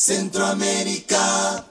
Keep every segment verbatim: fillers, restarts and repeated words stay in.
Centroamérica.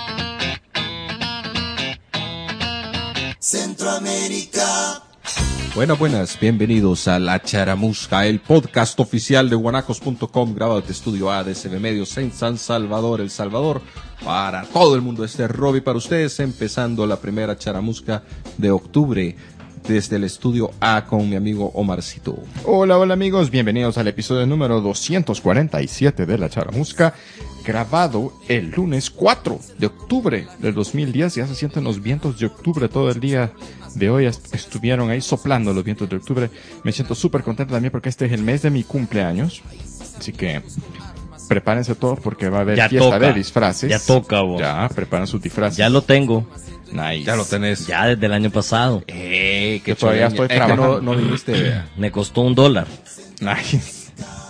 Centroamérica. Buenas, buenas, bienvenidos a La Charamusca, el podcast oficial de guanacos punto com, grabado desde Estudio A de S B Medios en San Salvador, El Salvador, para todo el mundo. Este es Robbie para ustedes, empezando la primera Charamusca de octubre desde el Estudio A con mi amigo Omarcito. Hola, hola amigos, bienvenidos al episodio número doscientos cuarenta y siete de La Charamusca, grabado el lunes cuatro de octubre del dos mil diez. Ya se sienten los vientos de octubre todo el día de hoy. Estuvieron ahí soplando los vientos de octubre. Me siento súper contento también porque este es el mes de mi cumpleaños. Así que prepárense todos porque va a haber ya fiesta toca. de disfraces. Ya toca, vos. Ya, preparen sus disfraces. Ya lo tengo. Nice. Ya lo tenés. Ya desde el año pasado. Eh, Yo todavía estoy es que trabajando. no, no viniste. Me costó un dólar. Nice.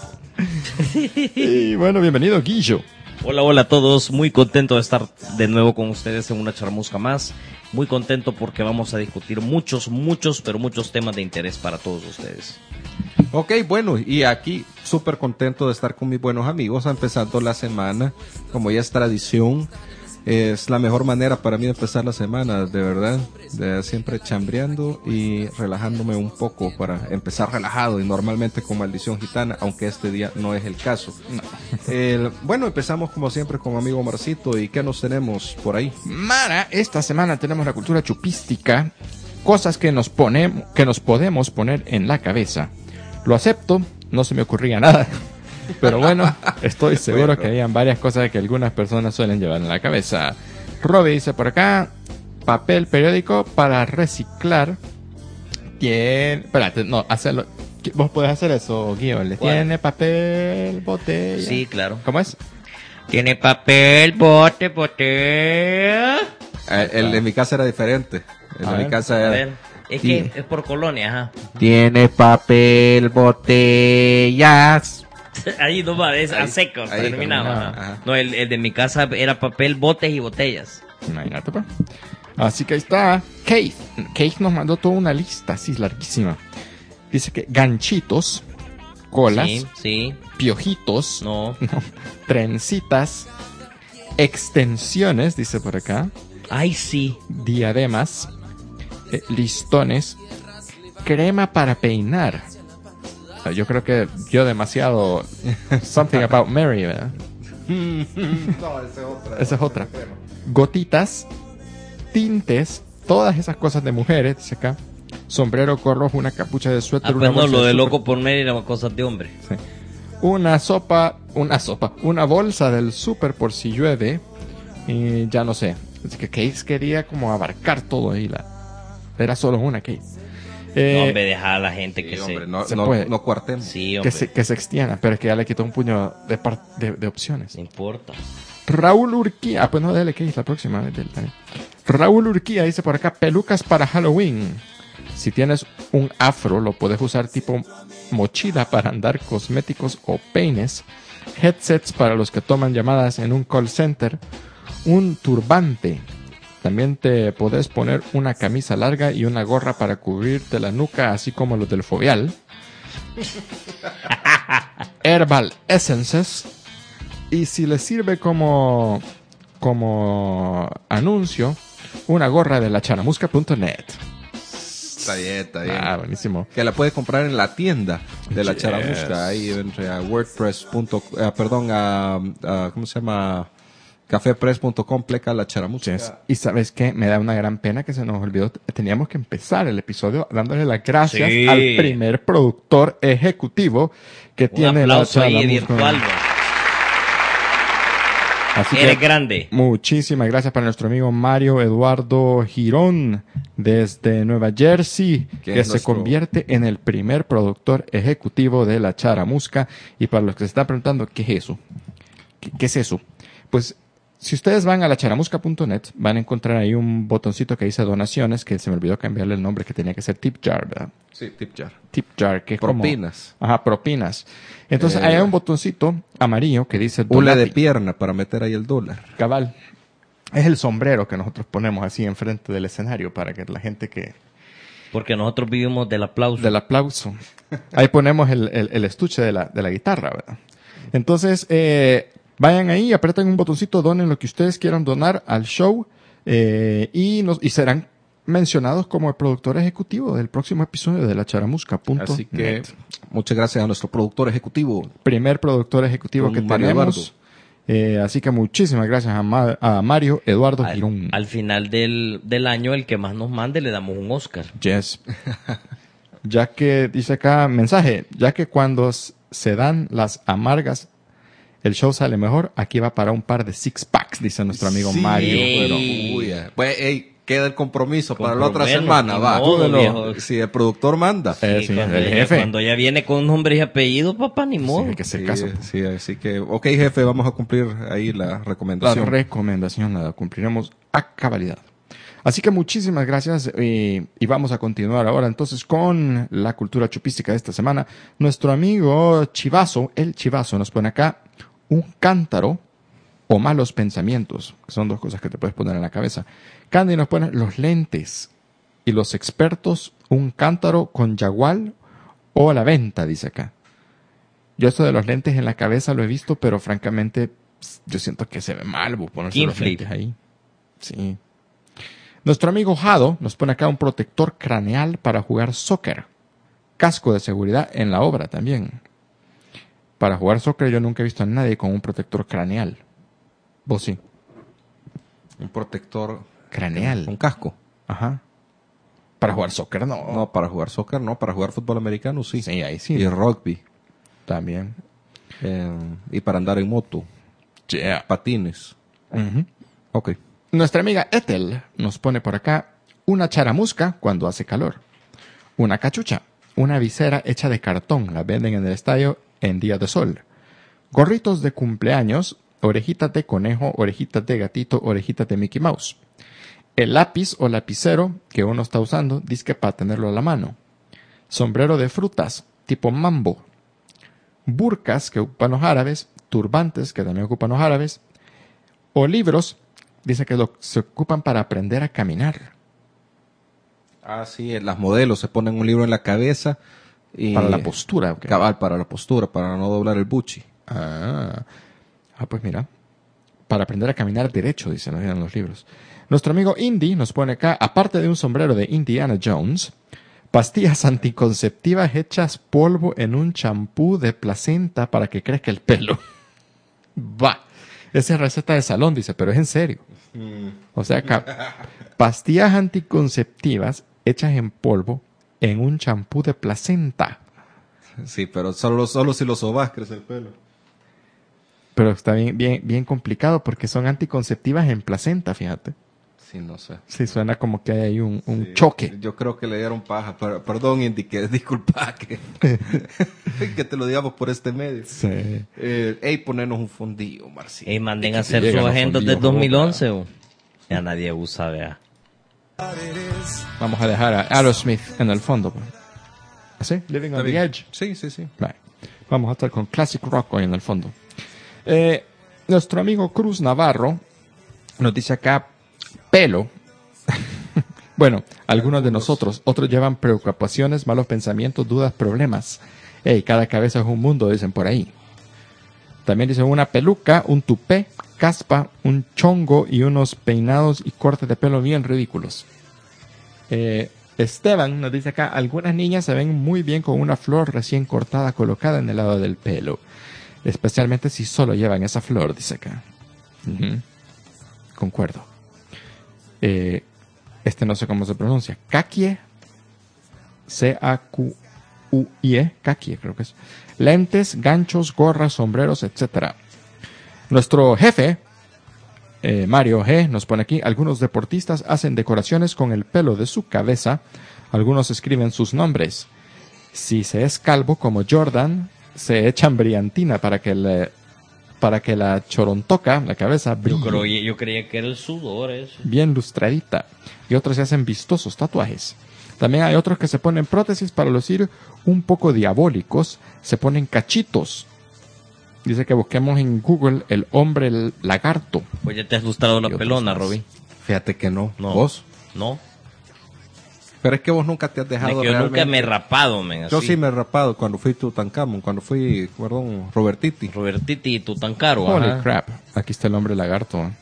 Y bueno, bienvenido, Guillo. Hola, hola a todos. Muy contento de estar de nuevo con ustedes en una Charamusca más. Muy contento porque vamos a discutir muchos, muchos, pero muchos temas de interés para todos ustedes. Ok, bueno, y aquí súper contento de estar con mis buenos amigos, empezando la semana, como ya es tradición. Es la mejor manera para mí de empezar la semana, de verdad, de siempre chambreando y relajándome un poco para empezar relajado y normalmente con maldición gitana, aunque este día no es el caso. No. El, bueno, empezamos como siempre con mi amigo Marcito. ¿Y qué nos tenemos por ahí? Mara, esta semana tenemos la cultura chupística, cosas que nos ponemos, que nos podemos poner en la cabeza. Lo acepto, no se me ocurría nada. Pero bueno, estoy seguro bueno. que hayan varias cosas que algunas personas suelen llevar en la cabeza. Robbie dice por acá, papel periódico para reciclar. Tiene... Espérate, no, hacerlo. ¿Vos podés hacer eso, Guión? Tiene papel, botella. Sí, claro. ¿Cómo es? Tiene papel, bote, botella. Eh, el de mi casa era diferente. El de mi casa era... A ver. Es que es por colonia, ajá. Tiene papel, botellas. Ahí no va, es a seco, ahí terminado. Ajá. Ajá. No, el, el de mi casa era papel, botes y botellas. Imagínate, pues. Así que ahí está. Keith. Keith nos mandó toda una lista, así larguísima. Dice que ganchitos, colas, sí, sí. piojitos, no. no, trencitas, extensiones, dice por acá. Ay, sí. Diademas, eh, listones, crema para peinar. Yo creo que yo demasiado Something About Mary, ¿verdad? No, esa es otra. Esa es otra. Gotitas, tintes, todas esas cosas de mujeres, dice acá. Sombrero, gorro, una capucha de suéter. Ah, pues una no, lo de, de super... loco por Mary era cosas de hombre. Sí. Una sopa, una sopa, una bolsa del súper por si llueve. Y ya no sé. Así que Case quería como abarcar todo ahí. La... Era solo una Case. Eh, no, hombre, deja a la gente que sí, se, hombre, no, se no, puede. no cuartemos. Sí, que, se, que se extienda, pero es que ya le quitó un puño de, par, de, de opciones. No importa. Raúl Urquía, ah, pues no, dale que es la próxima vez del también. Raúl Urquía dice por acá, pelucas para Halloween. Si tienes un afro, lo puedes usar tipo mochila para andar, cosméticos o peines, headsets para los que toman llamadas en un call center, un turbante. También te podés poner una camisa larga y una gorra para cubrirte la nuca, así como los del fobial. Herbal Essences. Y si les sirve como, como anuncio, una gorra de la charamusca punto net. Está bien, está bien. Ah, buenísimo. Que la puedes comprar en la tienda de la yes. Charamusca. Ahí entre a WordPress. Uh, perdón, a, a... ¿Cómo se llama? cafepress punto com, pleca la Charamusca. Yes. Y ¿sabes qué? Me da una gran pena que se nos olvidó. Teníamos que empezar el episodio dándole las gracias sí. al primer productor ejecutivo que un tiene la Charamusca. Ahí virtual. Así Eres que, grande. Muchísimas gracias para nuestro amigo Mario Eduardo Girón desde Nueva Jersey, que se nuestro... convierte en el primer productor ejecutivo de la Charamusca. Y para los que se están preguntando, ¿qué es eso? ¿Qué, qué es eso? Pues si ustedes van a la charamusca punto net, van a encontrar ahí un botoncito que dice donaciones, que se me olvidó cambiarle el nombre, que tenía que ser Tip Jar, ¿verdad? Sí, Tip Jar. Tip Jar, que es propinas. Como, ajá, propinas. Entonces, eh, ahí hay un botoncito amarillo que dice hule de pierna para meter ahí el dólar. Cabal. Es el sombrero que nosotros ponemos así enfrente del escenario para que la gente que... Porque nosotros vivimos del aplauso. Del aplauso. Ahí ponemos el, el, el estuche de la, de la guitarra, ¿verdad? Entonces, eh... Vayan ahí, aprieten un botoncito, donen lo que ustedes quieran donar al show eh, y, nos, y serán mencionados como el productor ejecutivo del próximo episodio de la charamusca punto net. Así que muchas gracias a nuestro productor ejecutivo. Primer productor ejecutivo Don que Mario tenemos. Eh, así que muchísimas gracias a, Ma- a Mario Eduardo Al, Girón. al final del, del año, el que más nos mande le damos un Oscar. Yes. Ya que, dice acá, mensaje, ya que cuando s- se dan las amargas, el show sale mejor, aquí va para un par de six packs, dice nuestro amigo Sí, Mario. pero, Ey. uy, eh. Pues, ey, queda el compromiso para la otra Compromenos, semana, ni va. modo, Tú, viejo. Si el productor manda. Eh, Sí, sí, cuando, el ya, jefe. cuando ya viene con nombre y apellido, papá, ni Sí, modo. hay que hacer Sí, caso. sí, así que, ok, jefe, vamos a cumplir ahí la La recomendación. recomendación la cumpliremos a cabalidad. Así que muchísimas gracias eh, y vamos a continuar ahora entonces con la cultura chupística de esta semana. Nuestro amigo Chivazo, el Chivazo, nos pone acá un cántaro o malos pensamientos, que son dos cosas que te puedes poner en la cabeza. Candy nos pone los lentes y los expertos un cántaro con yagual o a la venta, dice acá. Yo esto de los lentes en la cabeza lo he visto, pero francamente yo siento que se ve mal bu, ponerse King los flip. lentes ahí. Sí. Nuestro amigo Jado nos pone acá un protector craneal para jugar soccer. Casco de seguridad en la obra también. Para jugar soccer yo nunca he visto a nadie con un protector craneal. Vos sí. Un protector. Craneal. Un casco. Ajá. Para jugar soccer no. No, para jugar soccer, no. Para jugar fútbol americano, sí. Sí, ahí sí. Y rugby. También. Eh, y para andar en moto. Yeah. Patines. Ujú. Ok. Nuestra amiga Ethel nos pone por acá una charamusca cuando hace calor. Una cachucha. Una visera hecha de cartón. La venden en el estadio en día de sol. Gorritos de cumpleaños. Orejitas de conejo. Orejitas de gatito. Orejitas de Mickey Mouse. El lápiz o lapicero que uno está usando, dice que para tenerlo a la mano. Sombrero de frutas, tipo mambo. Burkas que ocupan los árabes. Turbantes que también ocupan los árabes. O libros, dice que lo, se ocupan para aprender a caminar. Ah, sí, las modelos se ponen un libro en la cabeza. Y Para la postura. ¿Ok? Cabal, para la postura, para no doblar el buchi. Ah. ah, pues mira. Para aprender a caminar derecho, dicen en los libros. Nuestro amigo Indy nos pone acá, aparte de un sombrero de Indiana Jones, pastillas anticonceptivas hechas polvo en un champú de placenta para que crezca el pelo. Va. Esa es receta de salón, dice, pero es en serio. O sea, acá, pastillas anticonceptivas hechas en polvo en un champú de placenta. Sí, pero solo, solo si lo sobas crece el pelo. Pero está bien, bien, bien complicado porque son anticonceptivas en placenta, fíjate. Sí, no sé. Sí, suena como que hay ahí un, un Sí, choque. Yo creo que le dieron paja. Pero, perdón, Indy, que disculpa que, que te lo digamos por este medio. Sí. Eh, ey, ponernos un fondillo, Marci. Ey, manden que a hacer te llegan sus los agendas fondillos, del dos mil once. ¿no? o. Ya nadie usa, vea. Vamos a dejar a Aerosmith en el fondo. pues. ¿Así? Living on ¿Está the bien? Edge. Sí, sí, sí. Vale. Vamos a estar con Classic Rock hoy en el fondo. Eh, nuestro amigo Cruz Navarro nos dice acá, pelo. Bueno, algunos de nosotros, otros llevan preocupaciones, malos pensamientos, dudas, problemas. Ey, cada cabeza es un mundo, dicen por ahí. También dicen una peluca, un tupé, caspa, un chongo y unos peinados y cortes de pelo bien ridículos. Eh, Esteban nos dice acá, algunas niñas se ven muy bien con una flor recién cortada colocada en el lado del pelo. Especialmente si solo llevan esa flor, dice acá. Ujú. Concuerdo. Eh, este no sé cómo se pronuncia. Kakie. C A Q U I E. Kakie, creo que es. Lentes, ganchos, gorras, sombreros, etcétera. Nuestro jefe, eh, Mario G, nos pone aquí, algunos deportistas hacen decoraciones con el pelo de su cabeza. Algunos escriben sus nombres. Si se es calvo como Jordan, se echan brillantina para que le, para que la chorontoca, la cabeza, Yo, brille creo, yo creía que era el sudor eso. bien lustradita. Y otros se hacen vistosos tatuajes. También hay otros que se ponen prótesis para lucir un poco diabólicos. Se ponen cachitos. Dice que busquemos en Google el hombre el lagarto. Pues ya te has lustrado la Y otros pelona, más. Robin. Fíjate que no. No. ¿Vos? No. Pero es que vos nunca te has De dejado que yo realmente... nunca me he rapado, men. Yo así. sí me he rapado cuando fui Tutankamón, cuando fui, perdón, Robertiti. Robertiti y Tutancaro, Holy ajá. crap. Aquí está el hombre lagarto. ¿eh?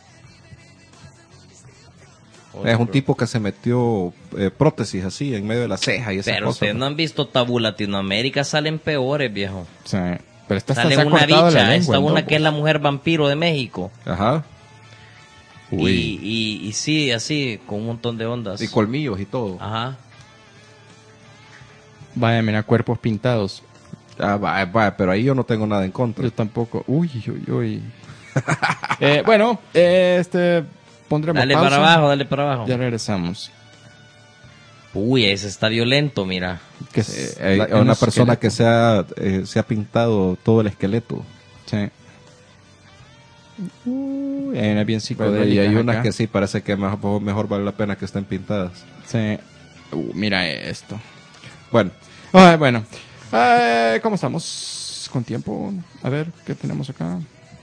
Es un tipo que se metió eh, prótesis así en medio de la ceja y esas Pero cosas. ustedes no han visto Tabú Latinoamérica, salen peores, viejo. Sí. Pero esta hasta Sale se ha una cortado la bicha, lengua esta en una dos, que es vos. la mujer vampiro de México. Ajá. Y, Uy. y, y sí, así, con un montón de ondas. Y colmillos y todo. Ajá. Vaya, mira, cuerpos pintados. Ah, va, va, pero ahí yo no tengo nada en contra. Yo tampoco. Uy, uy, uy. eh, bueno, eh, este... Pondremos Dale pausa. para abajo, dale para abajo. Ya regresamos. Uy, ese está violento, mira. Que Eh, es hay la- una un persona que esqueleto. se ha, eh, se ha pintado todo el esqueleto. Sí. Uy, hay una bien Y psicodélica. hay unas acá. que sí parece que mejor, mejor vale la pena que estén pintadas. Sí. Uh, mira esto. Bueno, Ay, bueno. Eh, ¿Cómo estamos? ¿Con tiempo? A ver, ¿qué tenemos acá?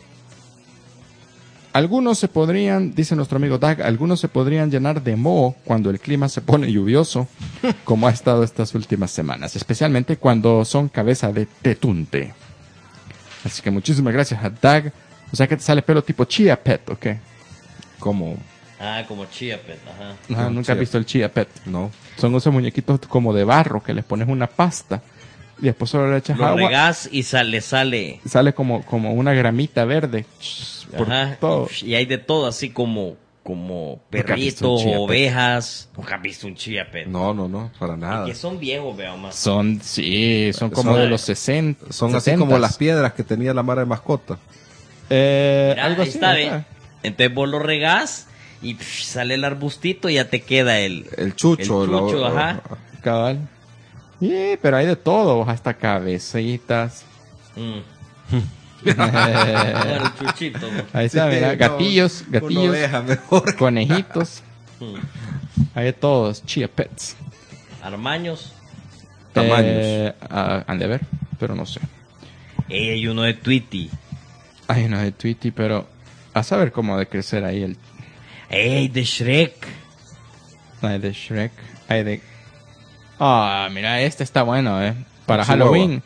Algunos se podrían, dice nuestro amigo Doug, algunos se podrían llenar de moho cuando el clima se pone lluvioso, como ha estado estas últimas semanas, especialmente cuando son cabeza de tetunte. Así que muchísimas gracias a Doug. O sea que te sale pelo tipo Chia Pet, ¿ok? como Ah, como Chia Pet, ajá. Ajá, No, nunca Chia has visto el Chia Pet. no. Son esos muñequitos como de barro que les pones una pasta y después solo le echas Lo agua. regás y sale, sale. Sale como, como una gramita verde por Ajá. todo. Y hay de todo, así como, como Nunca has visto un perritos, Chia Pet. ovejas. Nunca has visto un Chia Pet. No, no, no, para nada. Que son viejos, veo más. Son, sí, son como Son- de los sesenta. Son así como las piedras que tenía la mara de mascota. Eh, Mira, algo ahí así. está, ahí ¿ve? está. Entonces vos lo regás y pff, sale el arbustito y ya te queda el, El chucho. el chucho, la- ajá. Cabal. Sí, pero hay de todo, hasta cabecitas. Mm. Eh, Bueno, el chuchito. ¿no? ahí está, Sí, mira, no, gatillos, una gatillos, oveja mejor. conejitos. Mm. Hay de todos, Chia Pets. Armaños. Tamaños. Eh, ah, han de ver, pero no sé. Ey, hay uno de Tweety. Hay uno de Tweety, pero a saber cómo ha de crecer ahí el... Ey, de Shrek. Hay de Shrek, hay de... Ah, mira, este está bueno, eh. Para Chihuahua. Halloween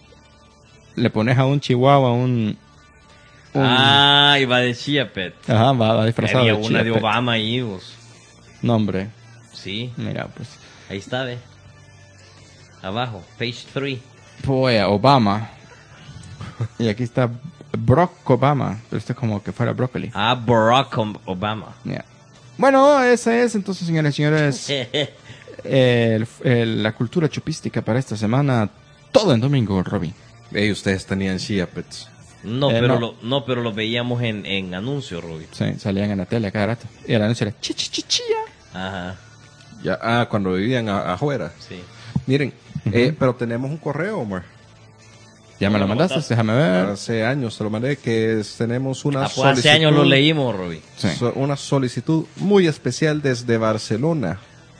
le pones a un chihuahua un... un- Ah, iba de Chia Pet. Ajá, va, va disfrazado Había de una Chia de Pet. Obama ahí, vos. Nombre, Sí, mira, pues... ahí está, ve. Abajo, page tres. Pues Obama. Y aquí está Barack Obama. Pero esto es como que fuera brócoli. Ah, Barack Om- Obama. Yeah. Bueno, esa es entonces, señores y señores, el- el- la cultura chupística para esta semana. Todo en domingo, Robin. Ey, ustedes tenían Chia Pets. No, Eh, pero no. Lo, no, pero lo veíamos en, en anuncios, Ruby. Sí, salían en la tele cada rato. Y el anuncio era chi, chi, chi, chía. Ajá, Ya, ah, cuando vivían a- afuera. sí. Miren, eh, pero tenemos un correo, Omar. Ya me lo ¿Me lo mandaste, mandaste? déjame ver. Hace años se lo mandé que es- tenemos una Ah, pues hace años lo leímos, Ruby. Sí. so- una solicitud muy especial desde Barcelona.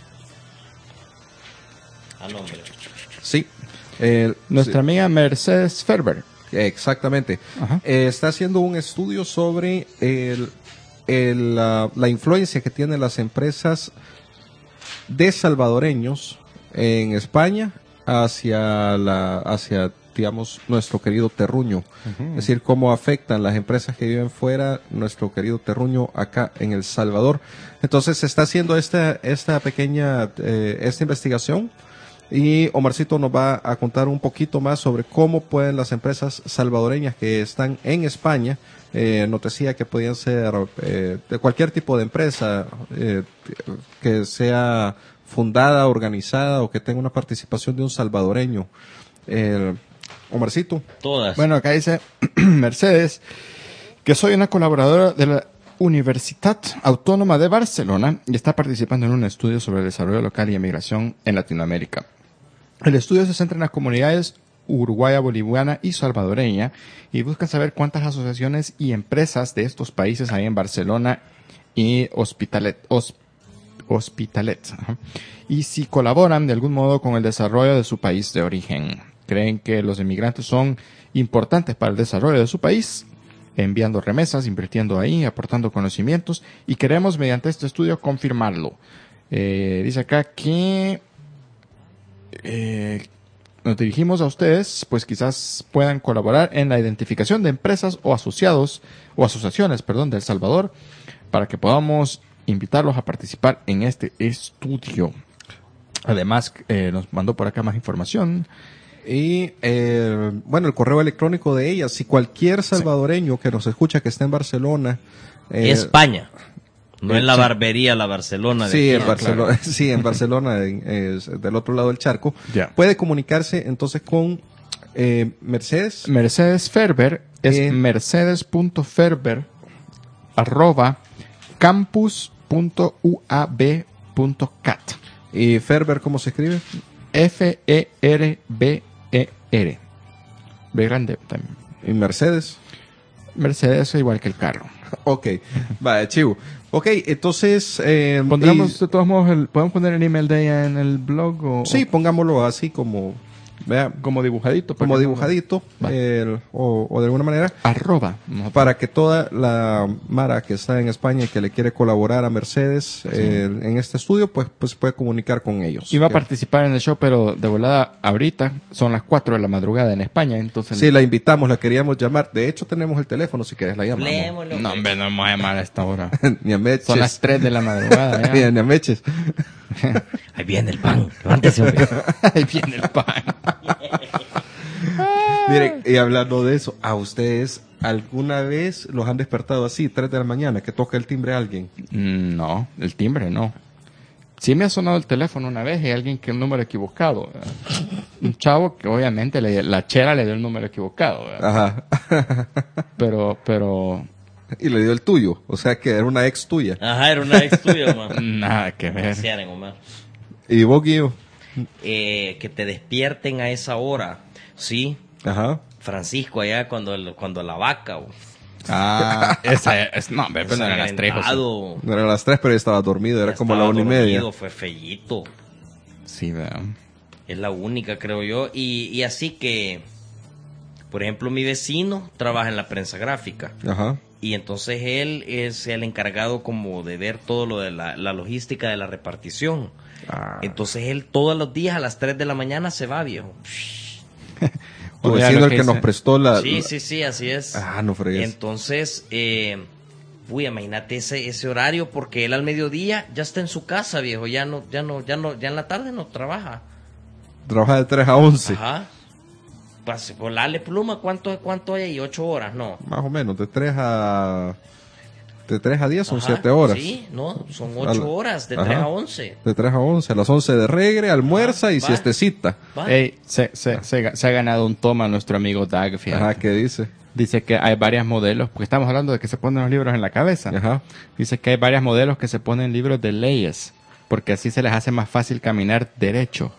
A nombre. Sí. el- Nuestra amiga Mercedes Ferber. sí, exactamente. Ajá. Eh, está haciendo un estudio sobre el, el, la, la influencia que tienen las empresas de salvadoreños en España hacia la hacia digamos nuestro querido terruño, es decir, cómo afectan las empresas que viven fuera nuestro querido terruño acá en El Salvador. Entonces se está haciendo esta esta pequeña eh, esta investigación y Omarcito nos va a contar un poquito más sobre cómo pueden las empresas salvadoreñas que están en España, eh, nos decía que podían ser eh, de cualquier tipo de empresa eh, que sea fundada, organizada o que tenga una participación de un salvadoreño. Eh, Omarcito. Todas. Bueno, acá dice Mercedes que soy una colaboradora de la Universitat Autónoma de Barcelona y está participando en un estudio sobre el desarrollo local y emigración en Latinoamérica. El estudio se centra en las comunidades uruguaya, boliviana y salvadoreña y busca saber cuántas asociaciones y empresas de estos países hay en Barcelona y Hospitalet, Hos- Hospitalet ajá, y si colaboran de algún modo con el desarrollo de su país de origen. Creen que los inmigrantes son importantes para el desarrollo de su país, enviando remesas, invirtiendo ahí, aportando conocimientos y queremos mediante este estudio confirmarlo. Eh, dice acá que eh, nos dirigimos a ustedes, pues quizás puedan colaborar en la identificación de empresas o asociados o asociaciones, perdón, de El Salvador, para que podamos invitarlos a participar en este estudio. Además, eh, nos mandó por acá más información. Y, eh, bueno, el correo electrónico de ella, si cualquier salvadoreño que nos escucha que está en Barcelona. Eh, España. No eh, en la sí. barbería, la Barcelona. De Sí, aquí, en Barcelona, claro. sí, en Barcelona, en- es del otro lado del charco. Ya. Puede comunicarse entonces con eh, Mercedes. Mercedes Ferber es Eh. mercedes.ferber arroba campus punto u a b punto cat. ¿Y Ferber cómo se escribe? F E R B E R. B grande también. ¿Y Mercedes? Mercedes es igual que el carro. Ok, vaya, chivo. Ok, entonces... Eh, Pondremos, y- de todos modos, el, ¿podemos poner el email de ella en el blog? O, sí, pongámoslo así como... Vea, o como dibujadito. para como que no- dibujadito, Va. el- o, o de alguna manera, Arroba. No, para que toda la Mara que está en España y que le quiere colaborar a Mercedes eh, en este estudio, pues, pues puede comunicar con ellos. Iba a Que- participar en el show, pero de volada ahorita son las cuatro de la madrugada en España, entonces... Sí, la invitamos, la queríamos llamar. De hecho, tenemos el teléfono, si querés la llamamos. Hablemoslo, No, hombre, no me voy a llamar a esta hora. Ni a Meches. Son las tres de la madrugada Ni ya. a- ni a Meches. Ahí viene el pan. Levántese, hombre. Ahí viene el pan. Miren, y hablando de eso, ¿a ustedes alguna vez los han despertado así, tres de la mañana, que toca el timbre a alguien? Mm, No, el timbre no. Sí me ha sonado el teléfono una vez y alguien que un número equivocado. ¿verdad? Un chavo que obviamente le- la chera le dio el número equivocado. ¿verdad? Ajá. Pero, pero Y le dio el tuyo, o sea que era una ex tuya. Ajá, era una ex tuya, man. nada que ver. Así eran, Omar. Y vos, Guido. Eh, que te despierten a esa hora. Sí, Ajá. Francisco allá cuando, el- cuando la vaca. o- Ah, esa es, no, hombre, pero no eran las tres. José. Ensangrentado. No eran las tres, pero ya estaba dormido, era Ya como la estaba una y media. dormido, Fue fellito. Sí, ¿verdad? Es la única, creo yo. Y, y así que, por ejemplo, mi vecino trabaja en la prensa gráfica. Ajá. Y entonces él es el encargado como de ver todo lo de la, la logística de la repartición. Ah. Entonces él todos los días a las tres de la mañana se va, viejo. Tu O sea, vecino lo el que que dice- nos prestó la... Sí, sí, sí, así es. Ah, no fregues. Entonces, eh, uy, imagínate ese, ese horario porque él al mediodía ya está en su casa, viejo. Ya no, ya no, ya no, ya en la tarde no trabaja. Trabaja de tres a once. Ajá. Pues, volarle pluma, ¿cuánto, cuánto hay ahí? ¿Ocho horas? No. Más o menos, de tres a... De tres a diez son Ajá, siete horas. Sí, no, son A la- ocho horas, de Ajá. tres a once. De tres a once. A las once de regre, almuerza y va. siestecita. Va. Ey, se, se, se, ga- se ha ganado un toma nuestro amigo Doug, fíjate. Ajá, ¿qué dice? Dice que hay varios modelos, porque estamos hablando de que se ponen los libros en la cabeza. Ajá. Dice que hay varios modelos que se ponen libros de leyes, porque así se les hace más fácil caminar derecho.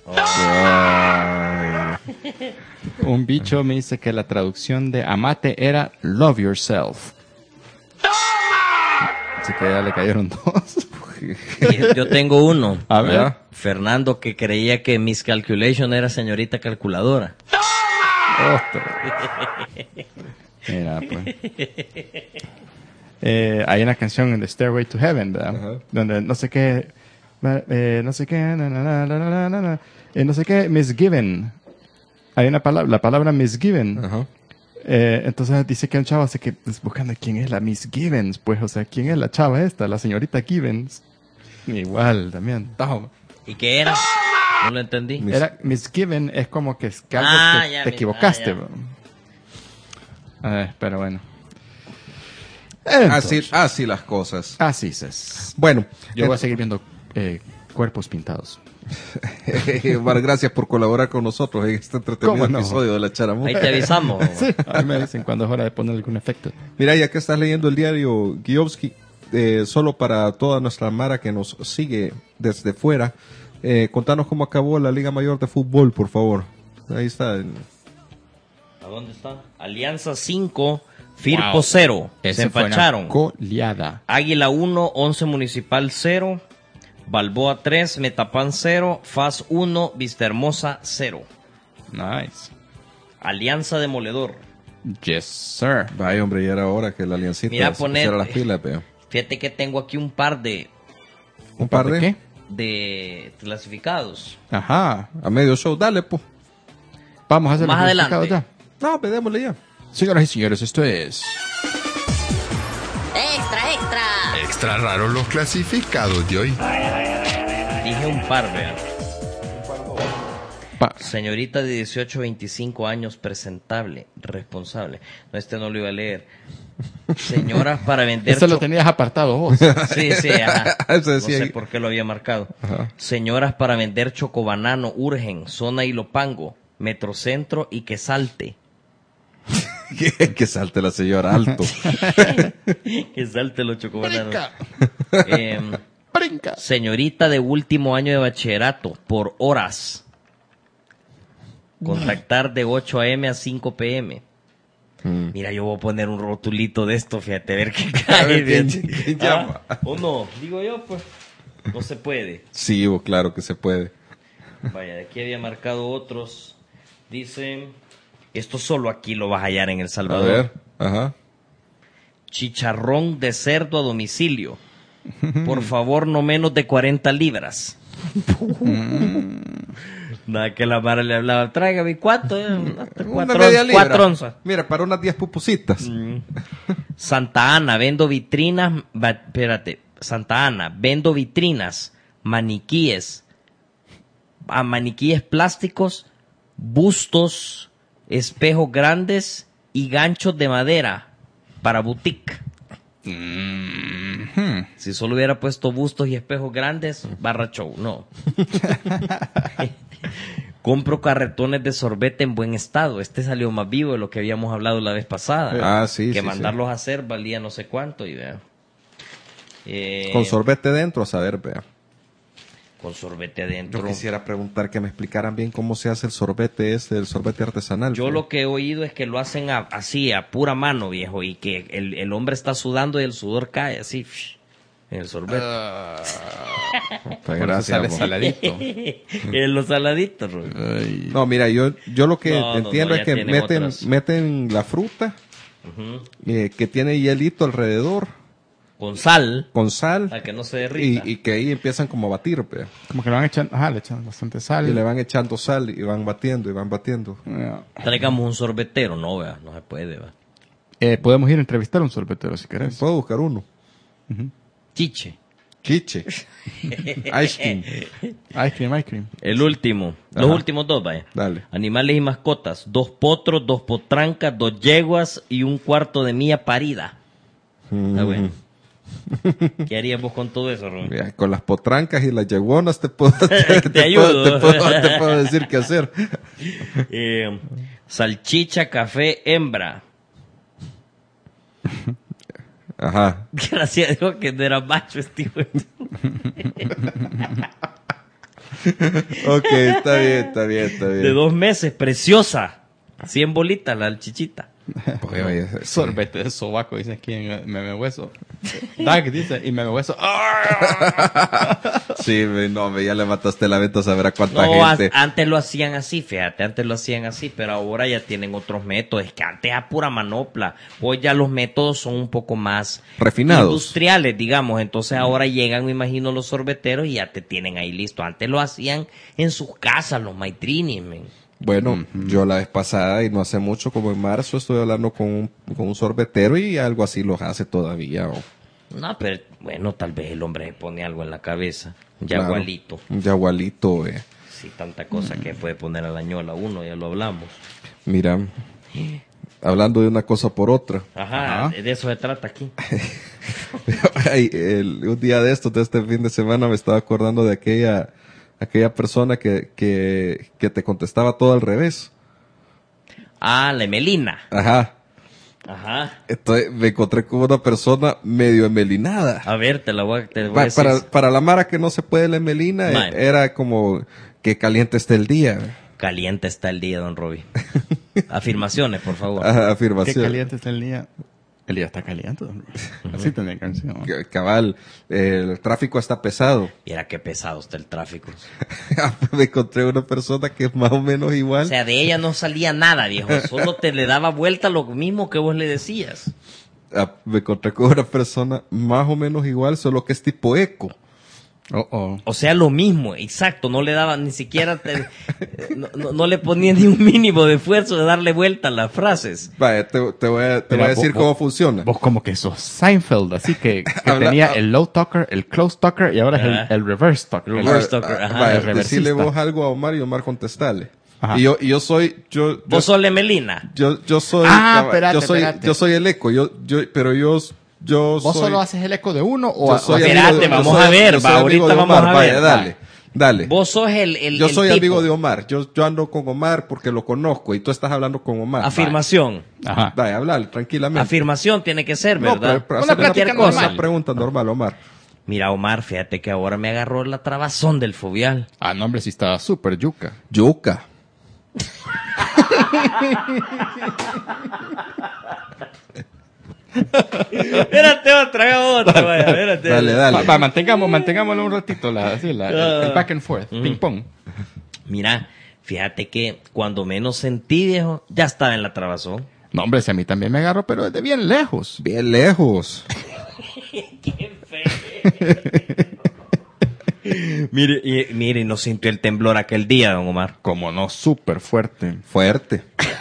Ay. Un bicho me dice que la traducción de amate era love yourself. Así que ya le cayeron dos. Yo- Yo tengo uno. A ver. ¿Ya? Fernando que creía que Miss Calculation era señorita calculadora. Otro. Mira, pues. Eh, hay una canción en The Stairway to Heaven, ¿verdad? Ajá. Donde no sé qué, eh, no sé qué, na, na, na, na, na, na, na, eh, no sé qué, misgiven. Hay una palabra, la palabra misgiven. Ajá. Eh, entonces dice que el chavo hace que pues, buscando quién es la Miss Givens, pues, o sea, quién es la chava esta, la señorita Givens. Igual, también. Toma. ¿Y qué era? No lo entendí. Miss- Era, Miss Given es como que, es que algo Ah, que ya, te Miss- equivocaste. ah, ya. bro. A ver, pero bueno. Así, Entonces, así las cosas. así es. Bueno, Yo voy a seguir viendo eh, cuerpos pintados. Omar, gracias por colaborar con nosotros en este entretenido ¿Cómo no? episodio de la Charamuca. Ahí te avisamos. Sí, a mí me dicen cuando es hora de poner algún efecto. Mira, ya que estás leyendo el diario Giovsky, eh, solo para toda nuestra mara que nos sigue desde fuera, eh, contanos cómo acabó la Liga Mayor de Fútbol, por favor. Ahí está. ¿A dónde está? Alianza cinco, Firpo Wow. cero. Se Ese fue una empacharon. Goleada. Águila uno, Once Municipal cero, Balboa tres, Metapan cero, F A S uno, Vistahermosa cero. Nice. Alianza Demoledor. Yes, sir. Vaya, hombre, ya era hora que la Aliancita Mira, se poner- pusiera las pilas, pero. Fíjate que tengo aquí un par de ¿Un par de qué? de clasificados. Ajá. A medio show, dale, pues. Vamos a hacer Más los adelante. clasificados ya. No, pedémosle ya. Señoras y señores, esto es... Extra, extra. Extra raro los clasificados de hoy. Dije un par, vean. Pa- Señorita de dieciocho a veinticinco años, presentable, responsable. No, este no lo iba a leer. Señoras para vender... Esto lo cho- tenías apartado vos. Sí, sí, ajá. Eso No decía sé ahí. por qué lo había marcado. Ajá. Señoras para vender chocobanano urgen, zona Ilopango, Metrocentro y que salte. Que salte la señora alto. Que salte los chocobananos. Brinca. Em, Brinca. señorita de último año de bachillerato, por horas. Contactar de ocho a eme a cinco pe eme. Mm. Mira, yo voy a poner un rotulito de esto, fíjate, a ver qué A cae. ver quién- fíjate. quién Ah, llama. O no, digo yo, pues. No se puede. Sí, bo, claro que se puede. Vaya, de aquí había marcado otros. Dice, esto solo aquí lo vas a hallar en El A Salvador. ver, ajá. Chicharrón de cerdo a domicilio. Por favor, no menos de cuarenta libras. Nada, que la Mara le hablaba, tráigame, ¿cuánto? Eh, hasta Una cuatro, media onzas, libra. cuatro onzas. Mira, para unas diez pupusitas. Mm. Santa Ana, vendo vitrinas, va- espérate, Santa Ana, vendo vitrinas, maniquíes, a maniquíes plásticos, bustos, espejos grandes y ganchos de madera para boutique. Mhm. Si solo hubiera puesto bustos y espejos grandes, barra show, no. Compro carretones de sorbete en buen estado. Este salió más vivo de lo que habíamos hablado la vez pasada. Ah, sí, Que sí, mandarlos a hacer valía no sé cuánto. Y vea. Eh, Con sorbete dentro, a saber, vea. con sorbete adentro. Yo quisiera preguntar que me explicaran bien cómo se hace el sorbete este, el sorbete artesanal. Yo vea. lo que he oído es que lo hacen a- así, a pura mano, viejo, y que el, el hombre está sudando y el sudor cae así, psh, en el sorbete. Pues Por eso gracias, sale bo. saladito. En los saladitos, Rubén. Ay. No, mira, yo, yo lo que No, no, entiendo no, es ya que tienen meten, otras. meten la fruta, Ujú. eh, que tiene hielito alrededor, Con sal, con sal, para que no se y, derrita. y que ahí empiezan como a batir, vea. Como que le van echando, ajá, le echan bastante sal. Y le van echando sal y van batiendo y van batiendo. Ya. Traigamos un sorbetero, no, vea, no se puede, vea. Eh, podemos ir a entrevistar a un sorbetero si querés. Puedo buscar uno. Chiche. Chiche. Ice cream. Ice cream, ice cream. El último, los Ajá. últimos dos, vaya. Dale. Animales y mascotas, dos potros, dos potrancas, dos yeguas y un cuarto de mía parida. Está bueno. ¿Qué harías vos con todo eso, Rubén? Mira, con las potrancas y las yeguonas te puedo, te, Te puedo- ayudo. te puedo- te puedo decir qué hacer. Eh, salchicha, café, hembra. Ajá. Gracias a Dios que no era macho este hijo de- Ok, está bien, está bien, está bien. De dos meses, preciosa. Cien bolitas la salchichita. Oye, oye, sí. Sorbete de sobaco, dice aquí en Meme Hueso. Dag dice, y Meme Hueso. Sí, me- no, me- ya le mataste la venta a saber a cuánta No, a- gente. antes lo hacían así, fíjate, antes lo hacían así, pero ahora ya tienen otros métodos. Es que antes a pura manopla. Hoy ya los métodos son un poco más Refinados. industriales, digamos. Entonces ahora llegan, me imagino, los sorbeteros y ya te tienen ahí listo. Antes lo hacían en sus casas, los maitrinis, men. Bueno, yo la vez pasada y no hace mucho, como en marzo, estoy hablando con un, con un sorbetero y algo así los hace todavía. o- No, pero bueno, tal vez el hombre se pone algo en la cabeza. Un Claro. yagualito. Un yagualito, eh. Sí, tanta cosa que puede poner a la ñola uno, ya lo hablamos. Mira, hablando de una cosa por otra. Ajá, Ajá. de eso se trata aquí. Ay, el- un día de estos, de este fin de semana, me estaba acordando de aquella, aquella persona que, que, que te contestaba todo al revés. Ah, la Emelina. Ajá. Ajá. Entonces me encontré con una persona medio emelinada. A ver, te la voy a, te voy a Pa- decir. para, para la Mara que no se puede la emelina, eh, Man. era como que caliente esté el día. Caliente está el día, don Roby. Afirmaciones, por favor. Ajá, Qué afirmación. caliente está el día. El día está caliente, don Luis. Así tendría canción. C- Cabal, el tráfico está pesado. Mira qué pesado está el tráfico. Me encontré una persona que es más o menos O igual. sea, de ella no salía nada, viejo. Solo te le daba vuelta lo mismo que vos le decías. Ah, me encontré con una persona más o menos igual, solo que es tipo eco. Oh, oh. O sea, lo mismo, exacto, no le daba ni siquiera, te- no, no, no le ponía ni un mínimo de esfuerzo de darle vuelta a las frases. Vaya, te, te voy a, te Mira, voy a decir vos- cómo vos- funciona. Vos como que sos Seinfeld, así que, que Habla- tenía ah. el low talker, el close talker y ahora es Ajá. el, el reverse talker. Reverse Ah, talker, ah, ajá. vaya, el reversista. decirle vos algo a Omar y Omar contestarle. Ajá. Y yo, y yo soy, yo, yo, Vos sos Lemelina. yo, yo soy, Ah, ya va, espérate, yo soy, espérate. yo soy el eco, yo, yo, pero yo, yo ¿Vos soy, solo haces el eco de uno o, yo o soy haces- amigo Espérate, de- yo vamos soy- a ver, yo soy va, amigo ahorita de vamos Omar, a vaya, ver, dale, va. dale. Vos sos el, el Yo el soy tipo. amigo de Omar, yo, yo ando con Omar porque lo conozco y tú estás hablando con Omar. Afirmación. Ajá. Dale, hablar tranquilamente. Afirmación tiene que ser, No, ¿verdad? pero, pero Una hacer plática una, normal. una pregunta normal, Omar. Mira, Omar, fíjate que ahora me agarró la trabazón del fobial. Ah, no, hombre, sí estaba súper yuca. Yuca. Espérate otra, haga otra, vaya, espérate. Dale, dale. Va, va, mantengamos, mantengámoslo un ratito, la, así, la, el, Ah. el back and forth, ping pong. Mira, fíjate que cuando menos sentí, viejo, ya estaba en la trabazón. No, hombre, si a mí también me agarró, pero desde bien lejos. Bien lejos. Mire, y, mire, no sintió el temblor aquel día, don Omar. Como no, súper fuerte. Fuerte.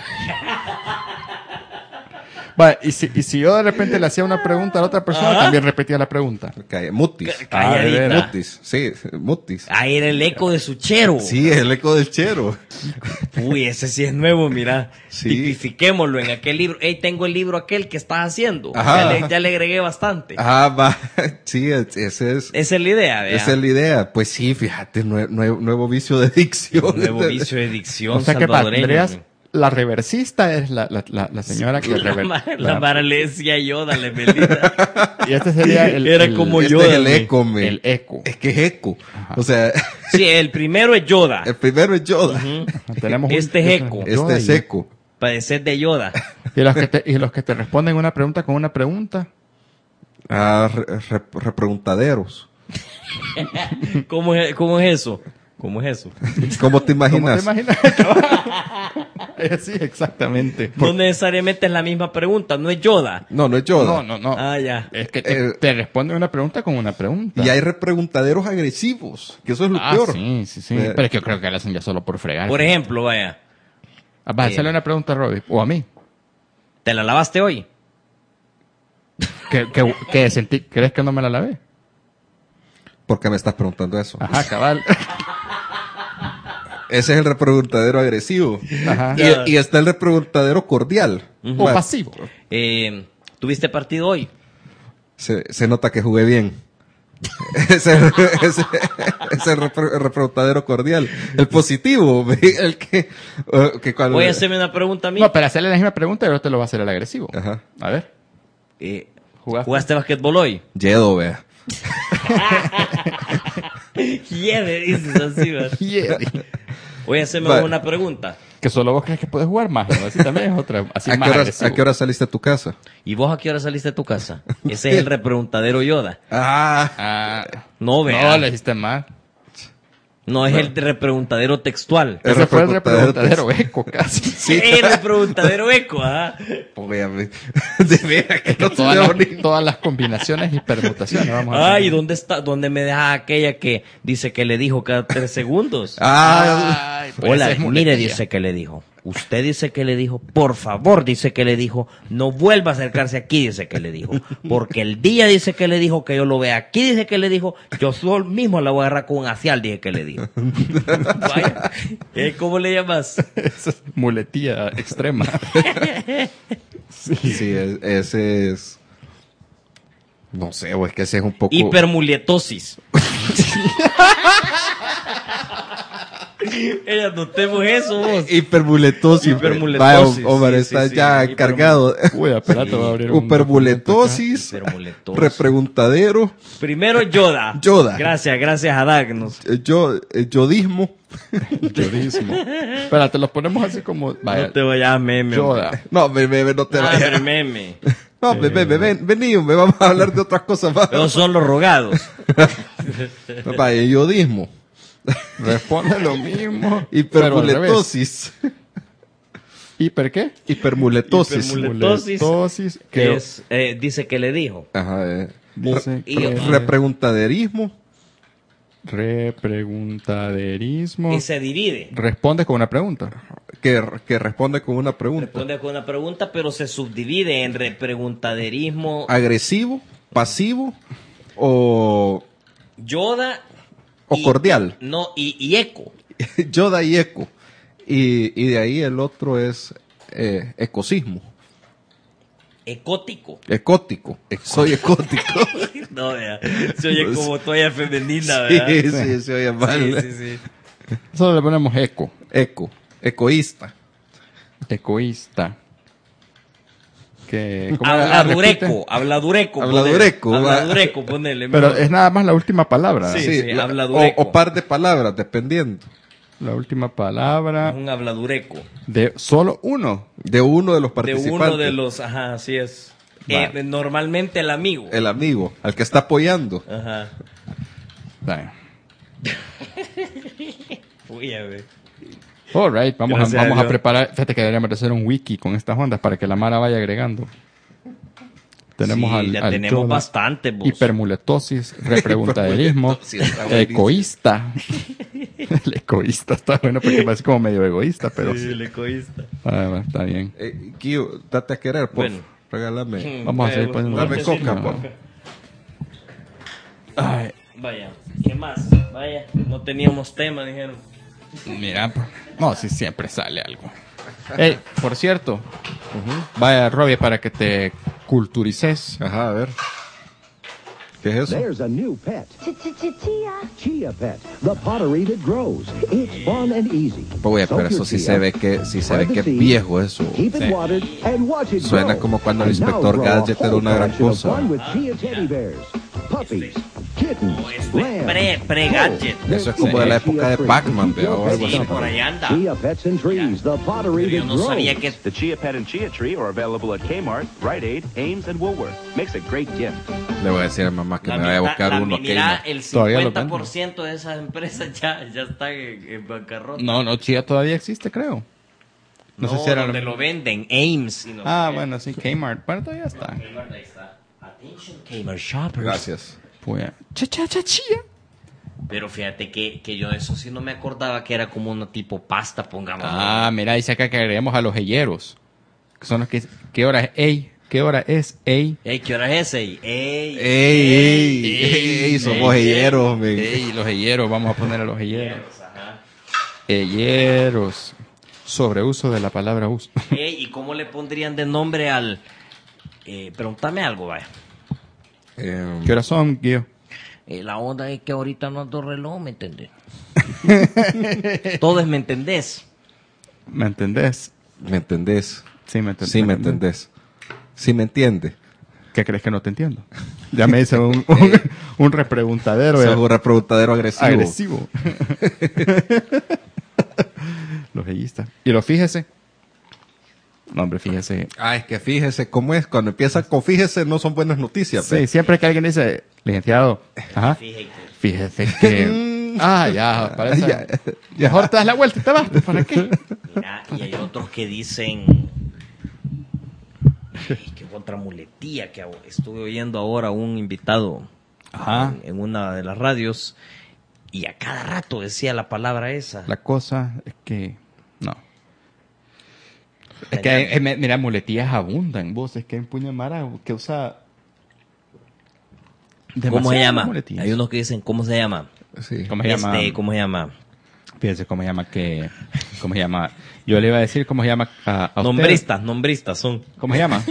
Va, y si, y si yo de repente le hacía una pregunta a la otra persona, Ajá. también repetía la pregunta. Calla- Mutis. C- calladita. Ah, de veras. Mutis. Sí, Mutis. Ahí era el eco de su chero. Sí, el eco del chero. Uy, ese sí es nuevo, mira. Sí. Tipifiquémoslo en aquel libro. Ey, tengo el libro aquel que estás haciendo. Ajá, ya, le, ajá. ya le agregué bastante. Ah, va. Sí, es- ese es. Esa es la idea, vea. Esa es la idea. Pues sí, fíjate, nue- nue- nuevo vicio de dicción. Nuevo vicio de dicción O sea que salvadoreño. Andreas, la reversista es la, la, la, la señora que La, rever- ma- la- la Mara le decía Yoda, le melita. Y este sería el, Era el- como Este Yoda, es el me. eco, me. el eco. Es que es eco. O sea, Sí, el primero es Yoda. el primero es Yoda. Tenemos un- Este es eco. Este es eco. Padecer de Yoda. Y los, que te, y los que te responden una pregunta con una pregunta. Ah, re- re- repreguntaderos. ¿Cómo es, cómo es eso? ¿Cómo es eso? ¿Cómo te ¿Cómo imaginas? te imaginas? Eh, sí, exactamente. No necesariamente es la misma pregunta, no es Yoda. No, no es Yoda. No, no, no. Ah, ya. Es que te, Eh, te responden una pregunta con una pregunta. Y hay repreguntaderos agresivos, que eso es lo Ah, peor. sí, sí, sí. Eh, Pero es que yo creo que lo hacen ya solo por fregar. Por ejemplo, vaya, Ah, va, eh, sale una pregunta a Robbie. O a mí. ¿te la lavaste hoy? ¿Qué, qué, qué sentí? ¿Crees que no me la lavé? ¿Por qué me estás preguntando eso? Ajá, cabal. Ese es el repreguntadero agresivo. Ajá. Y, y está el repreguntadero cordial. O Va, pasivo. Eh, ¿Tuviste partido hoy? se, se nota que jugué bien. ese ese- ese es el repre- repreguntadero cordial. El positivo. El que, eh, que cuando- Voy a hacerme una pregunta a mí. No, pero hacerle la misma pregunta y ahora te lo va a hacer el agresivo. Ajá. A ver. Eh, ¿Jugaste? ¿Jugaste basquetbol hoy? Yedo, vea. Yeah, me dices así, ¿verdad? Yeah. Voy a hacerme Va. una pregunta. Que solo vos crees que puedes jugar más, ¿no? Así también es otra. Así ¿A más qué, hora, agresivo. ¿A qué hora saliste a tu casa? ¿Y vos a qué hora saliste de tu casa? Ese es el repreguntadero Yoda. Ah, Ah, No, vea. no, No, le hiciste mal. es el repreguntadero textual. El Ese fue el repreguntadero repreguntadero eco, casi. sí. El repreguntadero eco, ¿ah? Pues véame. De veras que no todas, se las, ve bonito. todas las combinaciones y permutaciones. Vamos a Ay, ver. ¿dónde está? ¿Dónde me deja aquella que dice que le dijo cada tres segundos? Ah, Ay, pues Hola, esa es mire, muletilla. dice que le dijo. Usted dice que le dijo. Por favor, dice que le dijo. No vuelva a acercarse aquí, dice que le dijo. Porque el día dice que le dijo que yo lo vea aquí, dice que le dijo. Yo solo mismo la voy a agarrar con un acial, dije que le dijo. Vaya. Eh, ¿Cómo le llamas? Esa es muletilla extrema. sí, es- ese es. No sé, o es que ese es un poco. Hipermulietosis. Ella, notemos eso vos. Hipermuletosis. Hipermuletosis, Vaya, Omar sí, está sí, sí, ya hipermul- cargado. Uy, espérate, voy a abrir un Hipermuletosis. Hipermuletosis. Repreguntadero. Primero Yoda. Yoda. Gracias, gracias a Dagnos. eh, Yo, eh, yodismo. Yodismo. Espérate, los ponemos así como. Vaya, No te vayas a meme. Yoda. No, me, me, no te Ah, vayas. pero meme. No, me, me, me, ven, vení, me vamos a hablar de otras cosas más. Esos son los rogados. Vaya, yodismo. Responde lo mismo. pero al revés. Hipermuletosis. ¿Hiper qué? Hipermuletosis. Hipermuletosis. Muletosis. Que Que es, eh, dice que le dijo. Ajá, eh. dice Y- que- Repreguntaderismo. Repreguntaderismo. Y se divide. Responde con una pregunta. Que, que responde con una pregunta. Responde con una pregunta, pero se subdivide en repreguntaderismo. ¿Agresivo, pasivo o, Yoda. o y- cordial? No, y, y eco. Yoda y eco. Y, y de ahí el otro es eh, ecosismo. Ecótico. Ecótico. Soy ecótico. No, vea. Se oye como toalla femenina, Sí, ¿verdad? sí, se oye mal. Sí, sí, sí. Solo le ponemos eco. Eco. Ecoísta. Ecoísta. Que, ¿cómo era? Ah, Habladureco, repite. habladureco. Habladureco, ponele. va. Habladureco, ponele. Pero mejor. es nada más la última palabra. Sí, sí, la- habladureco. o, o par de palabras, dependiendo. La última palabra Es un habladureco. de solo uno. De uno de los De participantes. uno de los, ajá, así es. Va. Eh, normalmente el amigo. El amigo, al que está apoyando. Ajá. Dale. Uy, a ver. All right, vamos, a, Gracias a vamos a Dios. preparar. Fíjate que deberíamos de hacer un wiki con estas ondas para que la Mara vaya agregando. Tenemos Sí, al, ya al tenemos Yoda, bastante, vos. Hipermuletosis, repreguntaderismo, Sí, está buenísimo. ecoísta. El ecoísta está bueno porque parece como medio egoísta, pero Sí, el egoísta. ah, va, está bien. Eh, Gio, date a querer, por Bueno. Regálame. Vamos a seguir Eh, poniendo Dame música. coca, por Ay, Vaya, ¿qué más? Vaya, no teníamos tema, dijeron. mira, pues, no, si siempre sale algo. Ey, por cierto, vaya, Robbie, para que te culturices. Ajá, a ver. ¿Qué es eso? There's a new pet. Chia. Chia Pet, the pottery that grows. It's fun and easy. Oye, Soak pero eso your sí chia, se ve que, sí se ve spread que the es seed, viejo eso. Keep it Sí. watered and watch it Suena grow. como cuando el And now inspector grow a Gadget era whole una gran collection of cosa. fun with Chia teddy bears, puppies, kittens, Este lambs. pre- pre-gadget. Oh, Eso es como de la época de Pac-Man, vea, o algo Sí, así. por ahí anda. Chia Pets and Trees, the pottery Yo that no grows. sabía que... The Chia Pet and Chia Tree are available at Kmart, Rite Aid, Ames, and Woolworth. Makes a great gift. Le voy a decir a mamá que La me vaya a mitad- buscar la- uno. mira, que el Todavía lo cincuenta por ciento de esas empresas ya, ya están en, en bancarrota. No, no, Chia todavía existe, creo. No, sé si era donde lo- lo venden, Ames. Y no Ah, sé qué. bueno, sí, Kmart. Bueno, todavía está. Kmart, ahí está. Attention Kmart shoppers. Gracias. Pues, cha, cha, cha, chia. Pero fíjate que, que yo de eso sí no me acordaba que era como una tipo pasta, pongamos. Ah, mira, dice acá que agreguemos a los helleros. Que son los que... ¿Qué hora es? Ey, ¿qué hora es? Ey. Ey, ¿qué hora es ese? Ey, Ey, ey, ey, ey, somos ey, helleros, men. Ey, los helleros, vamos a poner a los helleros. Ajá. Helleros. Sobreuso de la palabra uso. Ey, ¿y cómo le pondrían de nombre al... Eh, pregúntame algo, vaya. Eh, ¿Qué horas son, Guío? Eh, la onda es que ahorita no ando reloj, ¿me entendés? Todo es, ¿me entendés? ¿Me entendés? ¿Me entendés? Sí, me entendés. Sí, me entendés. Sí, me entiende. ¿Qué crees que no te entiendo? Ya me dice un, un, un repreguntadero. Sos eh, un repreguntadero agresivo. agresivo. Los hellistas. Y lo fíjese. No, hombre, fíjese. Ah, es que fíjese cómo es. Cuando empieza con fíjese, no son buenas noticias. Sí, pe. siempre que alguien dice, licenciado, ajá, Fíjate. fíjese que... Ah, ya, para eso- Ya, Mejor te das la vuelta y te vas, pues, ¿para qué? Mira, y hay otros que dicen... Ay, qué otra muletilla que estuve oyendo ahora un invitado Ajá. en, en una de las radios y a cada rato decía la palabra esa. La cosa es que... No. Es que, eh, me- mira, muletillas abundan, vos. Es que hay un puño de mara que usa... ¿Cómo se demasiadas llama? muletillas. Hay unos que dicen, ¿cómo se llama? Sí. ¿Cómo se llama? Este, ¿cómo se llama? Fíjense cómo se llama que... ¿Cómo se llama? Yo le iba a decir cómo se llama a, a usted. Nombristas, nombristas son. ¿Cómo se llama?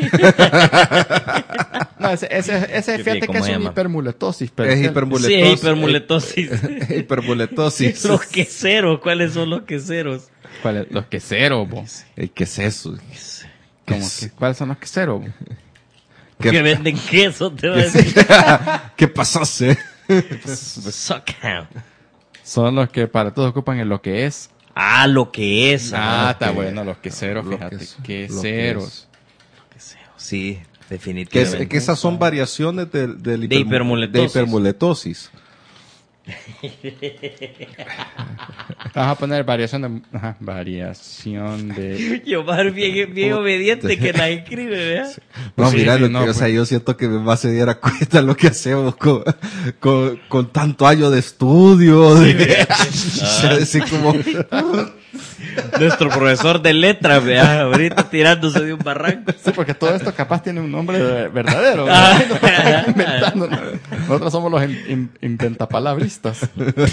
No, ese, ese, ese Sí, fíjate que ¿cómo es se un llama? hipermuletosis. Pero Es que- hipermuletosis. Sí, hipermuletosis. Hipermuletosis. Los queseros, ¿cuáles son los queseros? ¿Cuál es? Los queseros, bo. Ey, ¿Qué es eso? ¿Cómo que- ¿Cuáles son los queseros, bo? ¿Qué- Que venden queso, te voy a decir. ¿Qué pasó, se? Suckhound. Son los que para todos ocupan en lo que es. Ah, lo que es. Ah, ah, está que- bueno, los queseros, lo fíjate. que es- Queseros. Sí, Que, es- definitivamente. que esas son variaciones del, del De hipermu- hipermuletosis. de hipermuletosis. Vamos a poner variación de... Ajá, variación de... Yomar bien, bien obediente que la escribe, ¿verdad? No, Sí, mira, sí, lo que, no, o sea, pues. yo siento que mi mamá se diera cuenta de lo que hacemos con, con, con tanto año de estudio. De, así como, Nuestro profesor de letras, ¿verdad? Ahorita tirándose de un barranco. Sí, porque todo esto capaz tiene un nombre verdadero. Ah. ¿no? Inventando. Nosotros somos los in- in- inventapalabristas.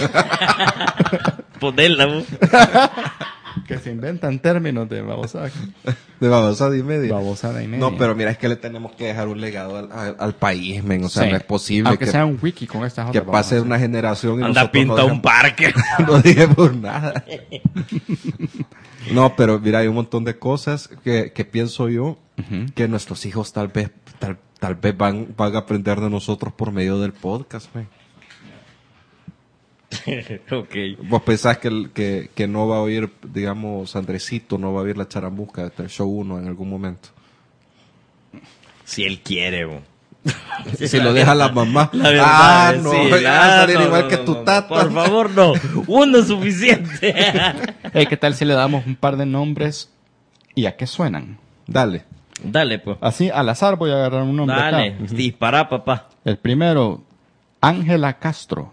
Ponerla, ¿no? Que se inventan términos de babosada. de babosada y media. Babosada y media. No, pero mira, es que le tenemos que dejar un legado al, al, al país, men. O sea, Sí. no es posible Aunque que, sea un wiki con estas que otras pase babosadas. una generación y Anda nosotros pinta no un parque. no dijimos nada. No, pero mira, hay un montón de cosas que, que pienso yo que nuestros hijos tal vez tal, tal vez van, van a aprender de nosotros por medio del podcast, men. Ok. Vos pensás que, el- que, que no va a oír, digamos, Andresito, no va a oír la charamusca del show uno en algún momento. Si él quiere, bo. Si lo deja la mamá. La verdad, ah, es, no, sí, va ah, a salir no, igual no, que no, tu no, tata. Por favor, no. Uno es suficiente. Hey, ¿qué tal si le damos un par de nombres y a qué suenan? Dale. Dale, pues. Así, al azar voy a agarrar un nombre Dale. acá. Dispara, papá. El primero, Ángela Castro.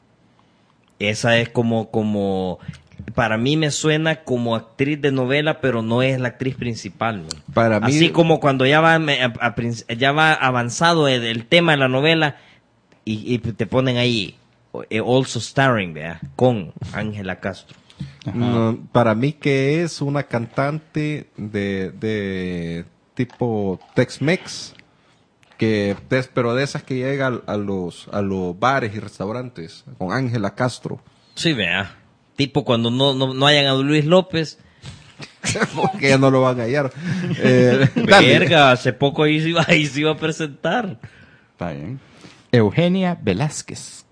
Esa es como, como, para mí me suena como actriz de novela, pero no es la actriz principal, ¿no? Para mí- Así como cuando ya va, me- a- a prin- ya va avanzado el, el tema de la novela y, y te ponen ahí, eh, also starring, ¿verdad? Con Ángela Castro. No, para mí que es una cantante de, de tipo Tex-Mex, que des- pero de esas que llega al- a, los a los bares y restaurantes con Ángela Castro. Sí, vea. Tipo cuando no, no, no hayan a Luis López. Porque ya no lo van a hallar. Eh, dale. Verga, hace poco ahí se iba, ahí se iba a presentar. Está bien. Eugenia Velázquez,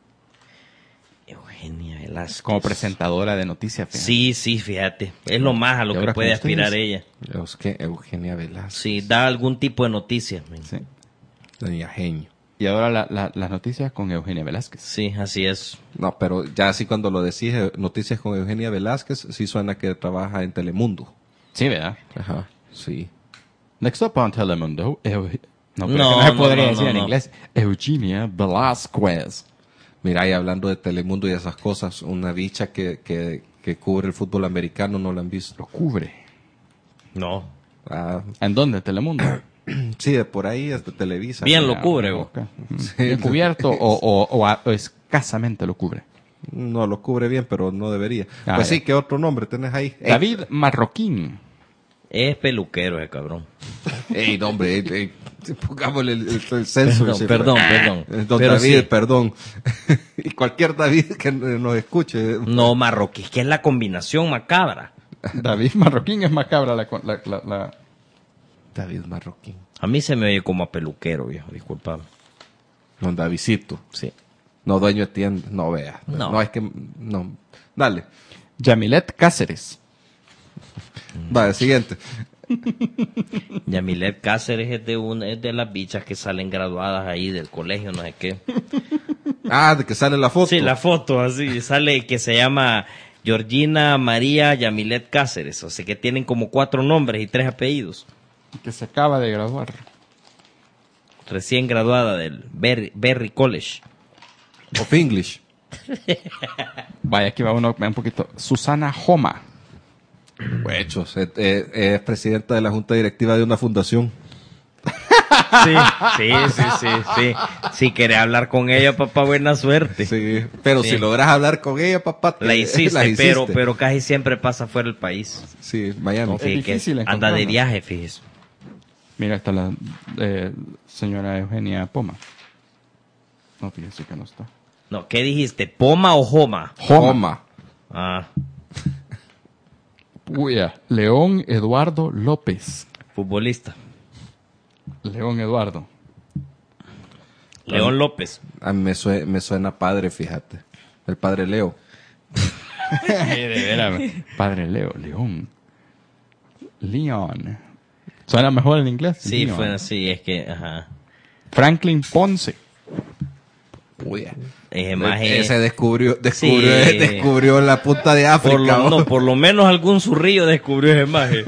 Eugenia Velázquez. como presentadora de noticias. fíjate. Sí, sí, fíjate. Es lo más a ¿Y lo que ahora puede con aspirar ustedes? ella. Euge- Eugenia Velázquez. Sí, da algún tipo de noticias. men. Sí. Doña Genio. Y ahora la- la- las noticias con Eugenia Velázquez. Sí, así es. No, pero ya así cuando lo decís, eh, noticias con Eugenia Velázquez, sí suena que trabaja en Telemundo. Sí, ¿verdad? Ajá, sí. Next up on Telemundo. Eu- no, pero No, es que no se no, podría no, decir no, en no. inglés. Eugenia Velázquez. Mira, y hablando de Telemundo y esas cosas, una bicha que, que, que cubre el fútbol americano no la han visto. Lo cubre. No. Ah, ¿En dónde? Telemundo. sí, de por ahí es de Televisa. Bien Sí. lo cubre, bo. Ok. Bien cubierto o, o, o, a- o escasamente lo cubre. No lo cubre bien, pero no debería. Ah, pues ya. sí, ¿qué otro nombre tenés ahí? David Marroquín. Es peluquero ese cabrón. Ey, no, hombre, ey, ey, pongámosle el, el, el censo. Perdón, sí, perdón, pero- perdón. Eh, Don Pero David, sí. perdón. Y cualquier David que nos escuche. No, marroquí, que es la combinación macabra. David Marroquín es macabra la... la, la, la- David Marroquín. A mí se me oye como a peluquero, viejo, disculpame. Don Davidcito. Sí. No, dueño de tienda. No, vea. No. No, es que... No. Dale. Yamilet Cáceres. Vale, siguiente. Yamilet Cáceres es de una, es de las bichas que salen graduadas ahí del colegio, no sé qué. Ah, de que sale la foto. Sí, la foto así, sale que se llama Georgina María Yamilet Cáceres, o sea que tienen como cuatro nombres y tres apellidos. Que se acaba de graduar. Recién graduada del Berry, Berry College. Of English. Vaya, aquí va uno un poquito. Susana Joma. Huechos. Es, es- es presidenta de la junta directiva de una fundación. Sí, sí, sí, sí, sí. Si querés hablar con ella, papá, buena suerte. Sí. Pero Sí. si logras hablar con ella, papá... te- La hiciste, la hiciste. pero pero casi siempre pasa fuera del país. Sí, Miami. Es Sí, que difícil anda de encontrarla. viaje, fíjese. Mira, está la eh, señora Eugenia Poma. No, fíjese que no está. No, ¿qué dijiste? ¿Poma o Joma? Joma. Ah, Uya, León Eduardo López. futbolista. León Eduardo. León López. A mí me, sue- me suena padre, fíjate. El padre Leo. de veras. Padre Leo, León. León. ¿Suena mejor en inglés? Sí, León. fue así, es que, ajá. Franklin Ponce. Puya. Ese maje- Ese descubrió, descubrió, Sí. descubrió la punta de África. Por lo, ¿no? no, por lo menos algún zurrillo descubrió ese maje.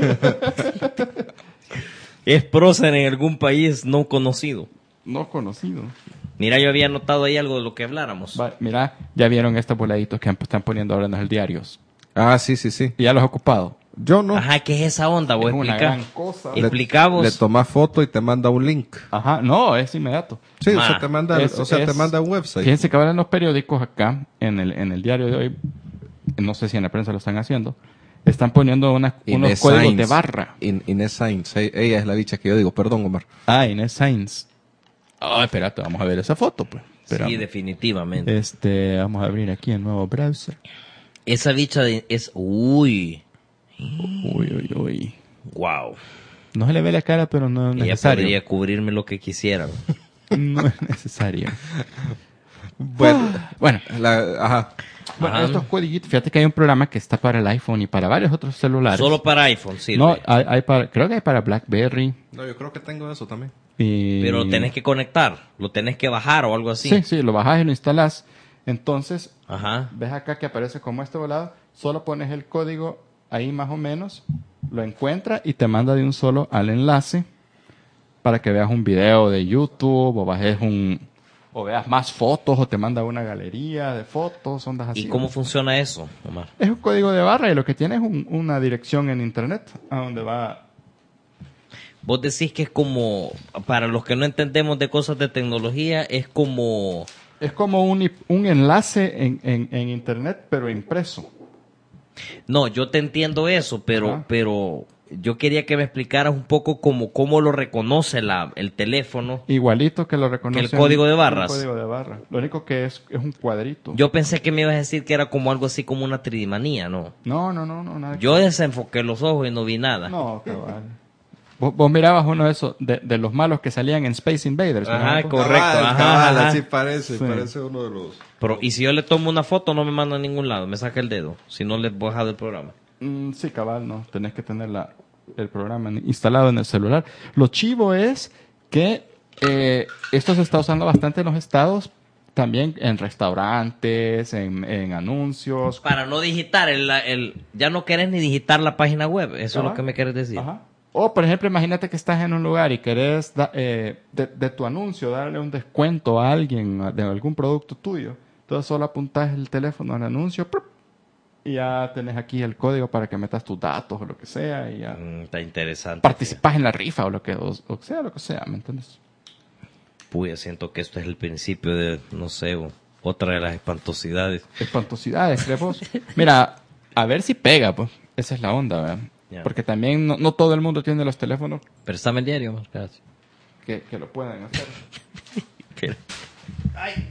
Es prócer en algún país no conocido. No conocido. Mira, yo había notado ahí algo de lo que habláramos. Va, mira, ya vieron estos voladitos que están poniendo ahora en los diarios. Ah, sí, sí, sí. ¿Y ya los he ocupado? Yo no. Ajá, ¿qué es esa onda? Vos Es una explica. gran cosa. Le- Explicamos. Le tomas foto y te manda un link. Ajá, no, es inmediato. Sí, o Ma, sea, te manda, Es- o sea, te es- manda un website. Fíjense que ahora en los periódicos acá, en el, en el diario de hoy, no sé si en la prensa lo están haciendo, están poniendo unas, unos Inés códigos Sainz. de barra. In- Inés Sainz. E- Ella es la bicha que yo digo. Perdón, Omar. Ah, Inés Sainz. Ah, espérate, vamos a ver esa foto, pues. Sí, Esperamos. definitivamente. Este, vamos a abrir aquí el nuevo browser. Esa bicha de- es... Uy. Uy, uy, uy. Wow. No se le ve la cara, pero no es Ella necesario. podría cubrirme lo que quisiera. No es necesario. Bueno, Bueno, la, ajá. bueno Ajá. estos códigos, fíjate que hay un programa que está para el iPhone y para varios otros celulares. Solo para iPhone sirve. No, hay, hay para, creo que hay para BlackBerry. No, yo creo que tengo eso también. Y... Pero lo tenés que conectar. Lo tenés que bajar o algo así. Sí, sí, lo bajas y lo instalas. Entonces, Ajá. ves acá que aparece como este volado. Solo pones el código ahí más o menos, lo encuentra y te manda de un solo al enlace para que veas un video de YouTube o bajes un... o veas más fotos o te manda una galería de fotos, ondas así. ¿Y cómo funciona eso, Omar? Es un código de barra y lo que tiene es un- una dirección en internet a donde va... Vos decís que es como, para los que no entendemos de cosas de tecnología, es como... Es como un, i- un enlace en, en, en internet, pero impreso. No, yo te entiendo eso, pero, Ajá. pero yo quería que me explicaras un poco cómo, cómo lo reconoce la, el teléfono. Igualito que lo reconoce. Que el código de barras. Un código de barra. Lo único que es es un cuadrito. Yo pensé que me ibas a decir que era como algo así como una tridimanía, ¿no? No, no, no, no, nada. Yo desenfoqué los ojos y no vi nada. No, cabal. Vos, vos mirabas uno de esos, de, de los malos que salían en Space Invaders. ¿no? Ajá, Vos- correcto. Cabal, ajá, cabal, ajá. así parece, Sí. parece uno de los... Pero, y si yo le tomo una foto, no me manda a ningún lado, me saca el dedo. Si no, le voy a dejar del programa. Mm, sí, cabal, no. Tenés que tener la, el programa en- instalado en el celular. Lo chivo es que eh, esto se está usando bastante en los estados, también en restaurantes, en, en anuncios. Para no digitar, el, el, ya no querés ni digitar la página web. Eso es Ajá. lo que me quieres decir. Ajá. O, por ejemplo, imagínate que estás en un lugar y querés da- eh, de, de tu anuncio darle un descuento a alguien a- de algún producto tuyo. Entonces solo apuntas el teléfono al anuncio ¡prup! Y ya tenés aquí el código para que metas tus datos o lo que sea y ya Mm, está interesante. participas en la rifa o lo que o, o sea lo que sea, ¿me entiendes? Puya, siento que esto es el principio de, no sé, o- otra de las espantosidades. Espantosidades, ¿crees vos? Mira, a ver si pega, pues. Esa es la onda, ¿verdad? Ya. Porque también no, no todo el mundo tiene los teléfonos Pero está el diario, más gracias. que, que lo pueden hacer. ¡Ay!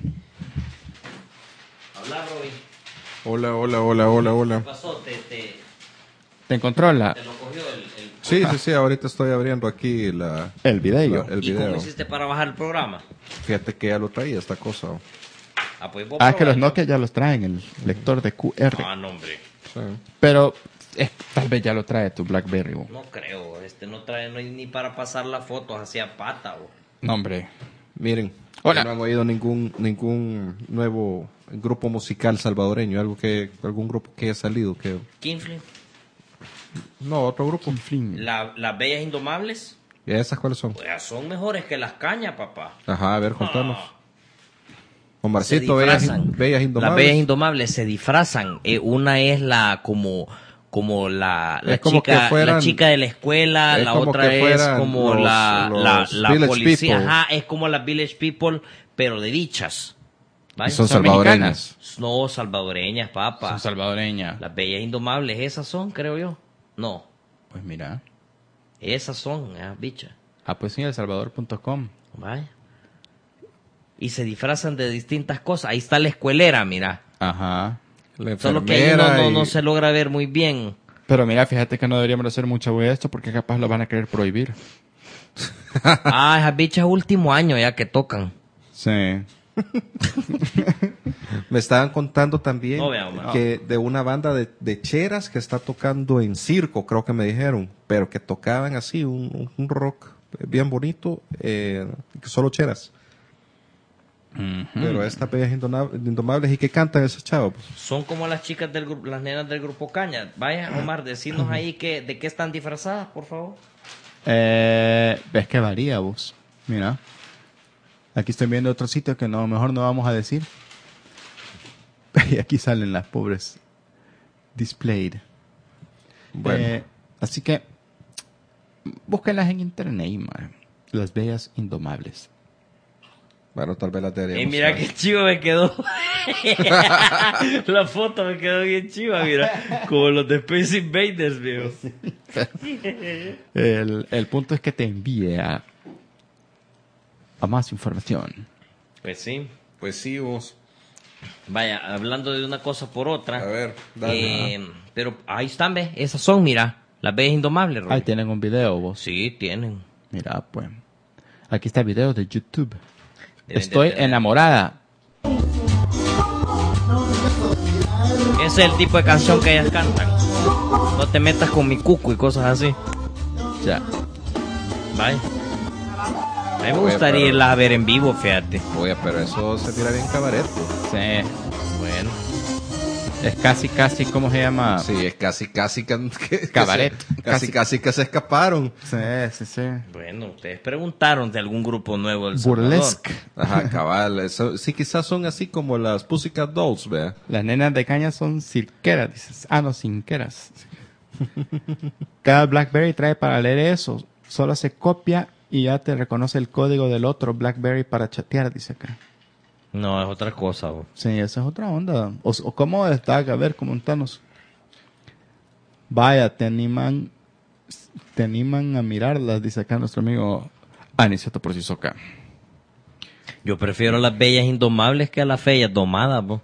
Habla, Robin. Hola, hola, hola, hola, hola. ¿Qué pasó? ¿Te, te, Te encontró la, te lo cogió el, el... Sí, sí, sí, ahorita estoy abriendo aquí la, el video. la- el ¿Y cómo video. hiciste para bajar el programa? Fíjate que ya lo traía esta cosa. Ah, pues vos Ah, que los probalo. Nokia ya los traen, el lector de Q R. Ah, no, hombre. Sí. Pero eh, tal vez ya lo trae tu BlackBerry. bo. No creo. Este no trae no hay ni para pasar las fotos hacia pata. O. No, hombre. Miren, Hola. no han oído ningún ningún nuevo grupo musical salvadoreño, algo que algún grupo que haya salido, que Kinflin. no, otro grupo. Fin. La, las bellas indomables. ¿Y esas cuáles son? Pues son mejores que las cañas, papá. Ajá, a ver, contanos. Ah. Omarcito, Se bellas, disfrazan. bellas indomables. Las bellas indomables se disfrazan. Eh, una es la como como la, la Es como chica que fueran- la chica de la escuela, es la como otra que es fueran como los- la, los la, la Village policía, People. ajá, es como las Village People, pero de bichas. Y ¿Vale? son Son salvadoreñas. No, salvadoreñas, papá. Son salvadoreñas. Las bellas indomables, esas son, creo yo. No, Pues mira. esas son, esas bichas. Ah, pues sí, el salvador punto com. Vaya. Y se disfrazan de distintas cosas. Ahí está la escuelera, mira. Ajá. La Solo que ahí no, enfermera no, y- no se logra ver muy bien. Pero mira, fíjate que no deberíamos hacer mucho de esto porque capaz lo van a querer prohibir. Ah, esas bichas último año ya que tocan. Sí. Me estaban contando también No, vea, Omar. que de una banda de, de cheras que está tocando en circo, creo que me dijeron, pero que tocaban así un, un rock bien bonito, eh, que solo cheras. Pero estas bellas indona- indomables, ¿y qué cantan esos chavos? Pues, Son como las chicas del grupo, las nenas del grupo Caña. Vaya, Omar, decinos ahí que, de qué están disfrazadas, por favor. Eh, ves que varía, vos. Mira. Aquí estoy viendo otro sitio que no, mejor no vamos a decir. Y aquí salen las pobres displayed. Bueno. Eh, así que búsquenlas en internet, man. Las bellas indomables. bueno, tal vez las deberíamos. Y mira saber. qué chiva me quedó. La foto me quedó bien chiva, mira. Como los de Space Invaders, viejo. El, el punto es que te envíe a, a más información. Pues sí. Pues sí, vos. Vaya, hablando de una cosa por otra. A ver, dale. eh, pero ahí están, ¿ves? Esas son, mira. Las bellas indomables, Roy. Ahí tienen un video, vos. Sí, tienen. Mira, pues. Aquí está el video de YouTube. Deben Estoy de tener. enamorada. Ese es el tipo de canción que ellas cantan. No te metas con mi cuco y cosas así. Ya. Vaya. A mí me Oye, gustaría pero- irlas a ver en vivo, fíjate. Oye, pero eso se tira bien cabaret. Pues. Sí. Bueno. Es casi, casi, ¿cómo se llama? Sí, es casi, casi que, que- Cabaret. que se- casi, casi que se escaparon. Sí, sí, sí. Bueno, ustedes preguntaron de algún grupo nuevo del Salvador. Burlesque. Ajá, cabal. Eso, sí, quizás son así como las Pussycat Dolls, vea. Las nenas de caña son cirqueras, dices. Ah, no, cinqueras. Cada BlackBerry trae para leer eso. Solo se copia y ya te reconoce el código del otro BlackBerry para chatear, dice acá. No, es otra cosa. Bo. Sí, esa es otra onda. O, o cómo está, a ver, coméntanos. Vaya, te animan, te animan a mirarlas, dice acá nuestro amigo Aniceto Porcisoca. Yo prefiero las bellas indomables que a las feas domadas, bo.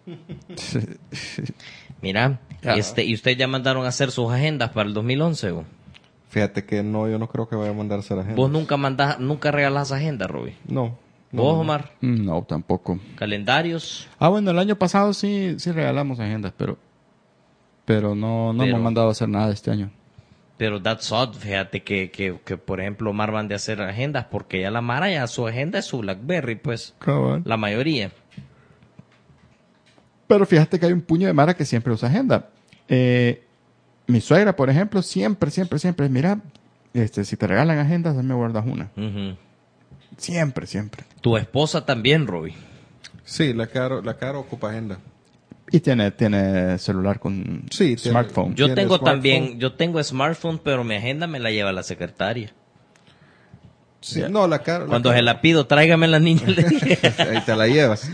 Mira, Ya. este, y ustedes ya mandaron a hacer sus agendas para el dos mil once, bo. Fíjate que no, yo no creo que vaya a mandarse a la gente. Vos nunca mandás, nunca regalás agendas, Roby. No. no, Vos, no. Omar, No, tampoco. calendarios. Ah, bueno, el año pasado sí, sí regalamos agendas, pero, pero no, no Pero- hemos mandado a hacer nada este año. Pero that's odd, fíjate que, que, que, por ejemplo, Omar van de hacer agendas porque ya la Mara ya su agenda es su BlackBerry, pues, la mayoría. Pero fíjate que hay un puño de mara que siempre usa agenda. Eh, mi suegra, por ejemplo, siempre, siempre, siempre, mira, este, si te regalan agendas, me guardas una. Ujú. Siempre, siempre. Tu esposa también, Roby. Sí, la Caro, la Caro ocupa agenda. Y tiene, tiene celular con Sí, tiene- smartphone. Yo ¿Tiene tengo smartphone? también, yo tengo smartphone, pero mi agenda me la lleva la secretaria. Sí, no, la Caro. la Cuando Caro- se la pido, tráigame la niña. le dije. Ahí te la llevas.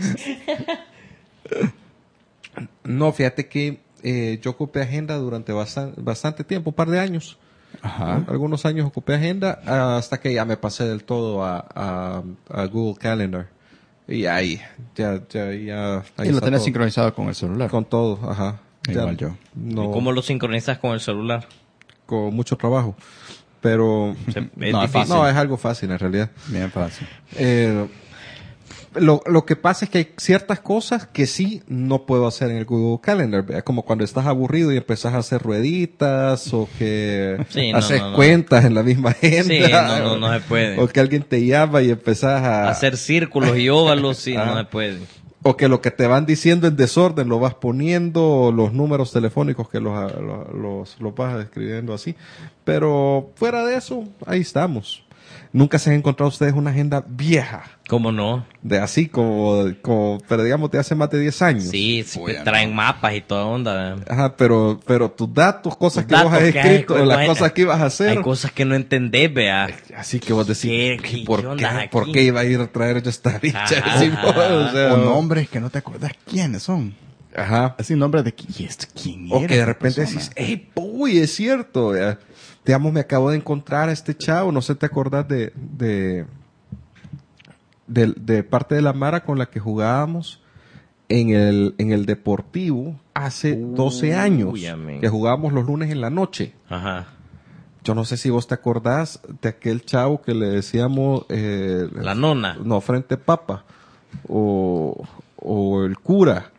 No, fíjate que eh, yo ocupé agenda durante bastan- bastante tiempo, un par de años. Ajá. Algunos años ocupé agenda hasta que ya me pasé del todo a, a, a Google Calendar. Y ahí, ya, ya, ya. Ahí Y lo está tenés todo. sincronizado con el celular. Con todo, ajá. Ya Igual yo. No, ¿Y cómo lo sincronizas con el celular? con mucho trabajo. Pero Se- es No, es difícil. fácil. no, es algo fácil en realidad. Bien fácil. Eh, lo, lo que pasa es que hay ciertas cosas que sí no puedo hacer en el Google Calendar, ¿vea? Como cuando estás aburrido y empezás a hacer rueditas o que Sí, no, haces no, no. cuentas en la misma agenda. Sí, no, no, no se puede. O que alguien te llama y empezás a... Hacer círculos y óvalos, sí, Ah. no se puede. O que lo que te van diciendo en desorden lo vas poniendo, o los números telefónicos que los, los, los, los vas escribiendo así. Pero fuera de eso, ahí estamos. Nunca se han encontrado ustedes una agenda vieja, ¿Cómo no? de así como, como pero digamos de hace más de diez años. Sí, sí, Uy, traen mapas y toda onda. ¿verdad? Ajá, pero, pero tus datos, cosas Tus que vos has datos que hay, escrito, pues, las hay- cosas que ibas a hacer. Hay cosas que no entendés, vea. Así que vos decís, ¿Qué- ¿qué- qué ¿por, onda qué, aquí? ¿por qué iba a ir a traer yo esta bicha? Ajá, Decís vos, ajá. o sea, O nombres que no te acuerdas quiénes son. Ajá. Así nombres de qui- ¿y este quién O era que de esa repente persona? decís, ¡ey, uy, es cierto! ya. Digamos, me acabo de encontrar a este chavo, no sé, ¿te acordás de, de, de, de parte de la Mara con la que jugábamos en el, en el Deportivo hace doce años? amén. Que jugábamos los lunes en la noche. Ajá. Yo no sé si vos te acordás de aquel chavo que le decíamos... Eh, La nona. No, Frente Papa. O, o el cura.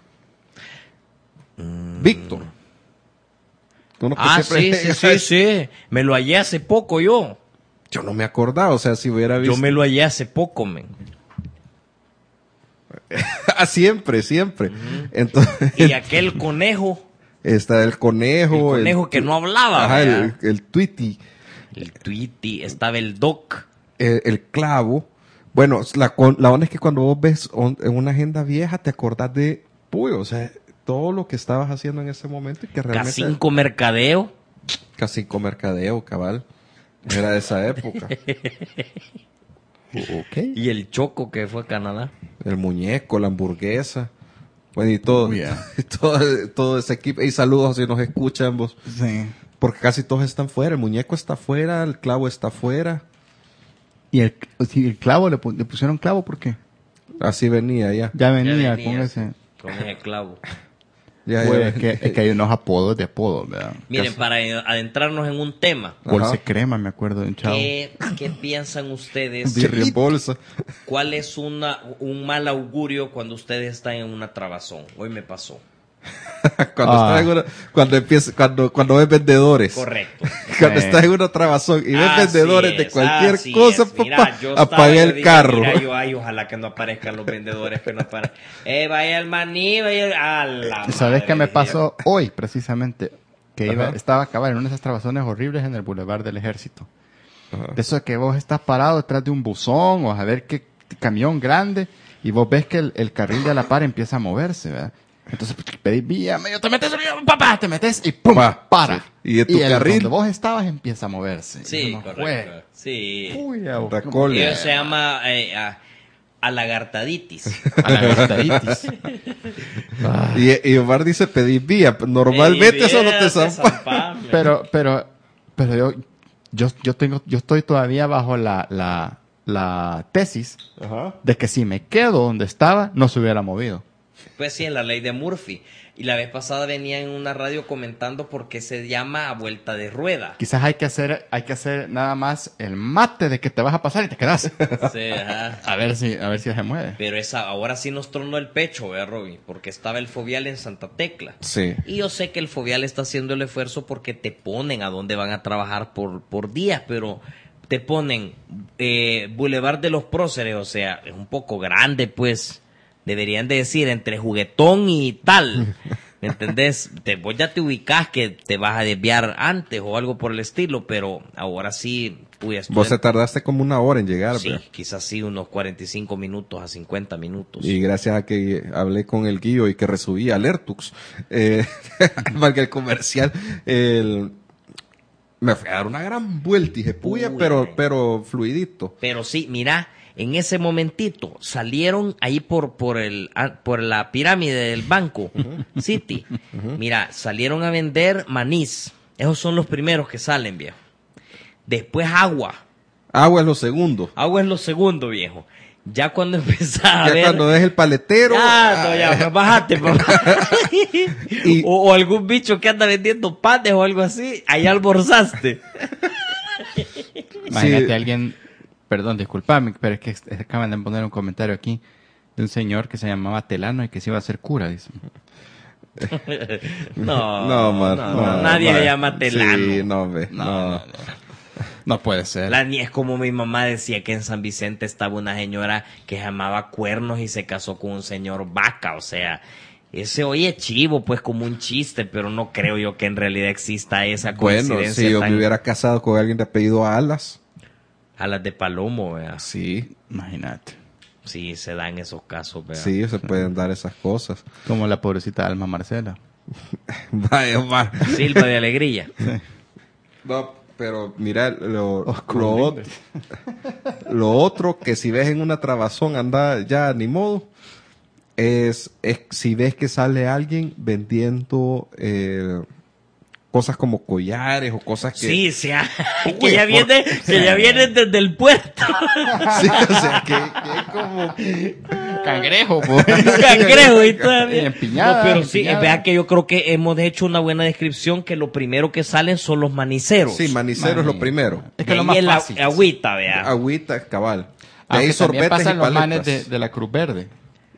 Víctor. Uno que Ah, siempre sí, sí, llega- sí, sí. Me lo hallé hace poco yo. Yo no me acordaba, o sea, si hubiera visto... Yo me lo hallé hace poco, men. Ah, siempre, siempre. Uh-huh. Entonces, y aquel conejo. Está el conejo. El conejo el, que no hablaba. Ajá, el, el Tweety. El Tweety. Estaba el Doc. El, el clavo. Bueno, la, la onda es que cuando vos ves on, en una agenda vieja, te acordás de, uy, o sea, todo lo que estabas haciendo en ese momento y que realmente... Cacinco Mercadeo. Cacinco Mercadeo, cabal. Era de esa época. Okay. Y el Choco que fue a Canadá. El muñeco, la hamburguesa. Bueno, y todo, Oh, yeah. todo, todo ese equipo. Y saludos si nos escuchan vos. Sí. Porque casi todos están fuera. El muñeco está fuera, el clavo está fuera. ¿Y el, si el clavo le, le pusieron clavo por qué? Así venía ya. Ya venía, ya venía con ese. Con ese clavo. Ya, pues, ya es, que, es que hay unos apodos de apodos, ¿verdad? Miren, Casi. para adentrarnos en un tema. Bolsa crema, me acuerdo de un chavo. ¿Qué, qué piensan ustedes? Birria en bolsa. ¿Cuál es una, un mal augurio cuando ustedes están en una trabazón? Hoy me pasó. cuando, Ah. estás en una, cuando empieza, cuando, cuando ves vendedores. Correcto. Cuando Sí. estás en una trabazón y ves Así vendedores de es, cualquier así cosa, es. Mira, papá, yo estaba, apaga yo el dije, carro. Mira, yo, ay, ojalá que no aparezcan los vendedores, que no aparezcan. Eh, vaya el maní, vaya el... A la ¿Y sabes madre, qué me dije. pasó hoy, precisamente? Que iba, Ajá. estaba a acabar en una de esas trabazones horribles en el Boulevard del Ejército. Ajá. De eso de que vos estás parado detrás de un buzón o a ver qué camión grande y vos ves que el, el carril de a la par empieza a moverse, ¿verdad? Entonces pues, pedís vía, medio te metes, papá, te metes y ¡pum! Pa. Para. Sí. Y de tu el carril. donde vos estabas empieza a moverse. Sí, Y uno, correcto. "Jue- Sí. Uy, a- Racole. Eso se llama eh, a, alagartaditis. a la gastaditis. Ah. Y, y Omar dice pedir vía. Normalmente Eh, eso no te vieras, zampa. zampable. Pero, pero, pero yo, yo, yo tengo, yo estoy todavía bajo la, la, la tesis Ajá. de que si me quedo donde estaba, no se hubiera movido. Pues sí, en la ley de Murphy. Y la vez pasada venía en una radio comentando por qué se llama a vuelta de rueda. Quizás hay que hacer, hay que hacer nada más el mate de que te vas a pasar y te quedas. Sí, ajá. A ver si, a ver si se mueve. Pero esa, ahora sí nos tronó el pecho, ¿verdad, Robin? Porque estaba el Fovial en Santa Tecla. Sí. Y yo sé que el Fovial está haciendo el esfuerzo porque te ponen a dónde van a trabajar por, por días, pero te ponen eh, Boulevard de los Próceres, o sea, es un poco grande, pues. Deberían de decir entre juguetón y tal. ¿Me entendés? Te, vos ya te ubicás que te vas a desviar antes o algo por el estilo, pero ahora sí... Uy, estoy Vos te en- tardaste como una hora en llegar, Sí, ¿verdad? quizás sí, unos cuarenta y cinco minutos a cincuenta minutos. Y gracias a que hablé con el Guillo y que resubí Alertux, eh, valga el comercial, el, me fui a dar una gran vuelta y dije, puya, Uy, pero, ay. pero fluidito. Pero sí, mira, en ese momentito salieron ahí por por el ah, por la pirámide del banco City. Mira, salieron a vender manís. Esos son los primeros que salen, viejo. Después agua. Agua es lo segundo. Agua es lo segundo, viejo. Ya cuando empezás a Ya ver... cuando ves el paletero. Ya, no, ya, pues bájate, papá. Y- o, o algún bicho que anda vendiendo panes o algo así, ahí almorzaste. Imagínate Sí. a alguien, perdón, disculpame, pero es que es- acaban de poner un comentario aquí de un señor que se llamaba Telano y que se iba a hacer cura, dice. No, No, man, no, no, no, nadie man. le llama telano. Sí, no, hombre, No, no. no, no. No puede ser. La ni es como mi mamá decía que en San Vicente estaba una señora que llamaba Cuernos y se casó con un señor Vaca, o sea, ese oye chivo, pues como un chiste, pero no creo yo que en realidad exista esa Bueno, coincidencia si yo tan- me hubiera casado con alguien de apellido Alas, a las de Palomo, ¿verdad? sí, Imagínate. Sí, se dan esos casos, ¿verdad? sí, se pueden dar esas cosas. Como la pobrecita Alma Marcela. Vaya, Omar. Silva de Alegría. No, pero mira, lo, Oscuro lo, ot- Méndez. lo otro que si ves en una trabazón anda ya ni modo, es, es si ves que sale alguien vendiendo eh, cosas como collares o cosas que... Sí, sí, ah, Uy, que ya por- viene, que ya vienen desde el puerto. Sí, o sea, que, que es como... Cangrejo, pues. Cangrejo y todavía. Y empiñada, No, pero sí, empiñada. vea que yo creo que hemos hecho una buena descripción que lo primero que salen son los maniceros. Sí, manicero es lo Mani. primero. Es De que lo ahí más el a- fácil. agüita, vea. Agüita, cabal. De Aunque ahí también sorbetes pasan y los manes paletas. de, de la Cruz Verde.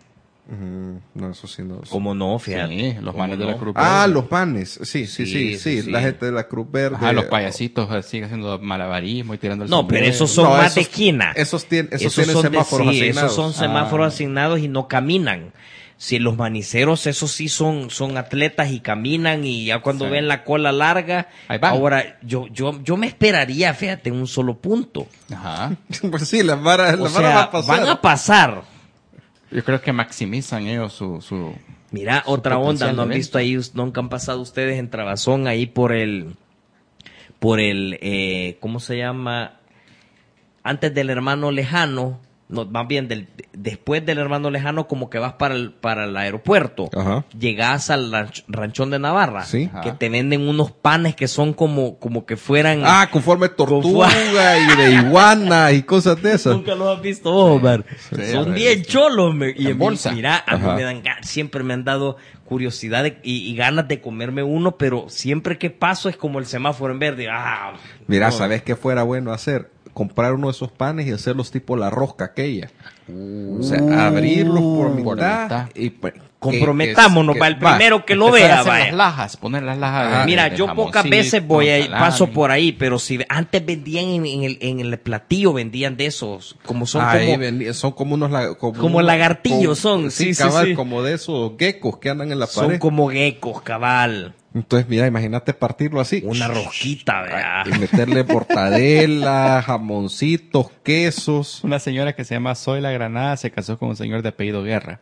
Mm, no, eso sí no. ¿Cómo no? Fíjate. Sí, los ¿Cómo manes de la no? Cruz Ah, Verde. los panes. Sí, sí, sí, Sí, sí. sí, sí. La gente de la Cruz Verde. Ajá, los payasitos así haciendo malabarismo y tirando el No, pero sombrero. esos son No, más de esos- esquina. esos tien- esos Esos tienen son de- semáforos sí, asignados. Esos son semáforos Ah. asignados y no caminan. Si los maniceros, esos sí son, son atletas y caminan y ya cuando Sí. ven la cola larga, Ahí van. ahora yo, yo, yo me esperaría, fíjate, en un solo punto. Ajá. Pues sí, la vara, O la sea, vara va a pasar. van a pasar. Yo creo que maximizan ellos su... su... Mira, otra onda, potencial ¿no han de visto venta. ahí, us- nunca han pasado ustedes en Trabazón ahí por el, por el, eh, ¿cómo se llama? Antes del hermano lejano, no, más bien del, después del hermano lejano, como que vas para el, para el aeropuerto. Ajá. Llegás al ranch- ranchón de Navarra, Sí. que Ajá. te venden unos panes que son como, como que fueran. Ah, conforme tortuga y de iguana y cosas de esas. Nunca los has visto, Omar. Sí, Son a bien ver. cholos. me- y En a mí, bolsa. Mira, a mí Ajá. me dan ga- siempre me han dado curiosidad de- y, y ganas de comerme uno, pero siempre que paso es como el semáforo en verde. Ah, Mira, no. ¿sabes qué fuera bueno hacer? Comprar uno de esos panes y hacerlos tipo la rosca aquella. o sea, abrirlos por por mitad. mitad. Y, pues, Comprometámonos, que- va, el va. primero que lo Empezar a vea, hacer vaya. las lajas, poner las lajas. de- Mira, de yo pocas jamoncito, veces voy a salami. paso por ahí, pero si antes vendían en, en el, en el platillo, vendían de esos, como son Ahí como, vendí- son como unos la- como, Como unos- lagartillos son, sí, sí, sí, cabal, sí. como de esos geckos que andan en la son pared. como geckos, cabal. Entonces, mira, imagínate partirlo así. Una rosquita, ¿verdad? Y meterle mortadela, jamoncitos, quesos. Una señora que se llama Zoila Granada se casó con un señor de apellido Guerra.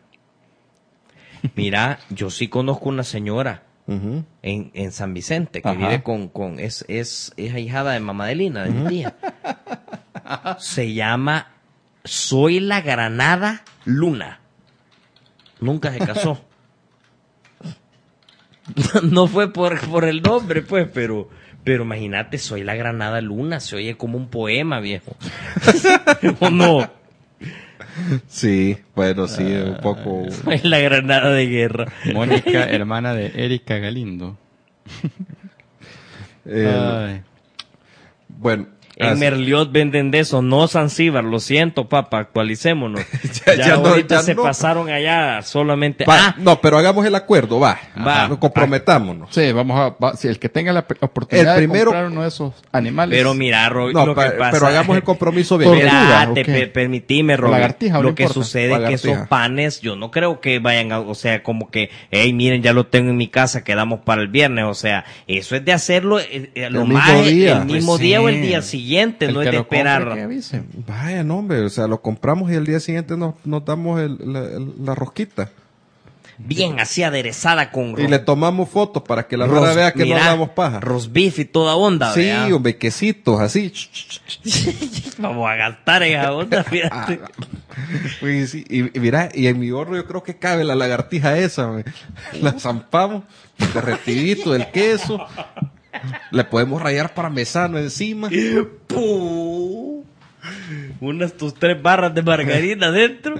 Mira, yo sí conozco una señora Ujú. en, en San Vicente que Ajá. vive con, con es, es, es ahijada de Mamadelina, de mi tía. Se llama Soy la Granada Luna. Nunca se casó. No fue por, por el nombre, pues, pero, pero imagínate, Soy la Granada Luna, se oye como un poema, viejo. ¿O no? Sí, bueno, sí, un poco. Soy la Granada de Guerra. Mónica, hermana de Erika Galindo. eh, Ay. bueno. En así- Merliot venden de eso, no Zanzíbar, lo siento, papá, actualicémonos. Ya- ya ya no, ahorita ya se no. pasaron allá solamente. Va, Ah, no, pero hagamos el acuerdo, va. Va. Nos comprometámonos. Sí, vamos a... va- si el que tenga la p- oportunidad El primero- de comprar uno de esos animales... pero mira, Ro, No, lo pa- que pasa. pero hagamos el compromiso bien. Tortuga, Espérate, ¿o qué? pe- permitime, Robert. Lagartija, Lo no que importa. sucede es que Lagartija. esos panes, yo no creo que vayan a, o sea, como que, hey, miren, ya lo tengo en mi casa, quedamos para el viernes, o sea, eso es de hacerlo eh, eh, lo El más mismo eh, día. el mismo Pues día o sí. el día siguiente, El no que es de lo compre, esperar. que avise. Vaya, no, hombre, o sea, lo compramos y el día siguiente nos, nos damos el- la, el- la rosquita. Bien así aderezada con Y le tomamos fotos para que la ros- Mara vea que mira, no damos paja. roast beef y toda onda, Sí, ¿verdad? hombre, quesitos, así. Vamos a gastar esa Ah, onda, fíjate. Pues sí, y, y mira, y en mi horno yo creo que cabe la lagartija esa. me. La zampamos, derretidito del queso. Le podemos rayar parmesano encima. Puh. Unas tus tres barras de margarina dentro.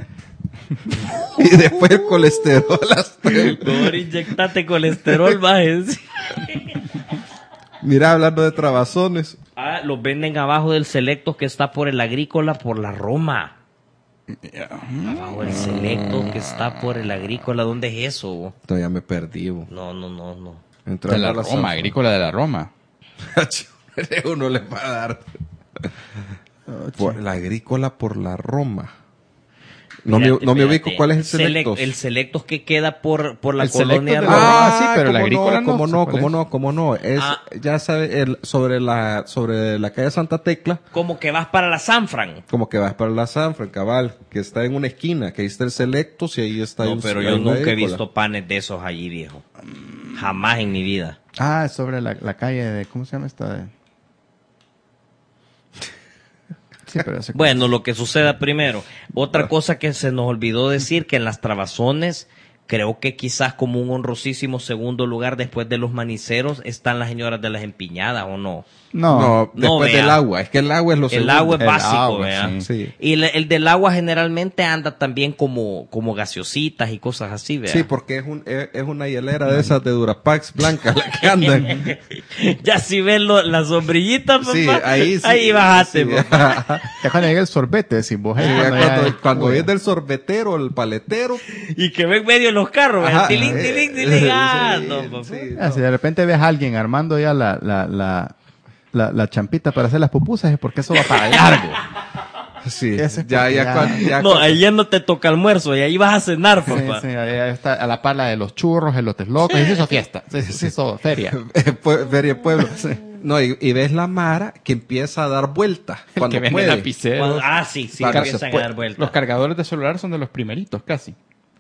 Y después el colesterol. hasta el- Por inyectate colesterol más encima. Mira, hablando de trabazones. Ah, los venden abajo del Selectos que está por el Agrícola, por la Roma. Abajo del Selectos que está por el Agrícola. ¿Dónde es eso? bo? Todavía me perdí. bo. No, no, no, no. Entrando De la a Roma, zafra. agrícola de la Roma. Uno le va a dar. Por la agrícola por la Roma. No, me, Espérate, no me espérate. ubico cuál es el Selec- Selectos. El Selectos que queda por, por la El colonia Selectos de la Roma. Roma. sí, pero la cómo agrícola no, cómo sé no, cuál cómo es. no, cómo no. Es, Ah. ya sabe, el, sobre la, sobre la calle Santa Tecla, Como que vas para la Sanfran. como que vas para la Sanfra, cabal, que está en una esquina, que ahí está el Selectos y ahí está No, un- pero hay yo una nunca he agrícola. visto panes de esos allí, viejo. Jamás en mi vida. Ah, es sobre la, la calle de... ¿Cómo se llama esta? De... Sí, pero ese- Bueno, lo que suceda primero. Otra cosa que se nos olvidó decir, que en las trabazones Creo que quizás como un honrosísimo segundo lugar después de los maniceros están las señoras de las empiñadas, ¿o no? No, No, después vea. del agua. Es que el agua es lo El segundo. agua es El básico, agua, ¿vea? sí. Sí. Y el, el del agua generalmente anda también como, como gaseositas y cosas así, ¿vea? Sí, porque es, un, es, es una hielera de esas de Durapax blancas la que andan. Ya si ves lo- las sombrillitas, papá, Sí, ahí sí. ahí bájate, Sí. papá. ya cuando llega el sorbete, si vos Sí, es ya cuando ya- cuando cuando viene el sorbetero, el paletero. Y que ven medio los carros, ¿vea? Ajá, Tilín, eh, tilín, tilín. Ah, sí, no, papá. sí, Ah, si de repente ves a alguien armando ya la, la, la, la, la champita para hacer las pupusas, es porque eso va para largo. Sí, Ese es ya, porque ya, ya- cuan- ya No, cuan- ahí ya no te toca almuerzo, y ahí vas a cenar, Sí, papá. sí, ahí está a la pala de los churros, elotes locos, y se hizo fiesta, se se hizo feria. Pue- Feria Pueblo. No, y, y ves la Mara que empieza a dar vueltas El cuando que vende puede. lapiceros. Cuando- ah, sí, sí, Claro, empiezan se a puede. dar vueltas. Los cargadores de celular son de los primeritos, casi.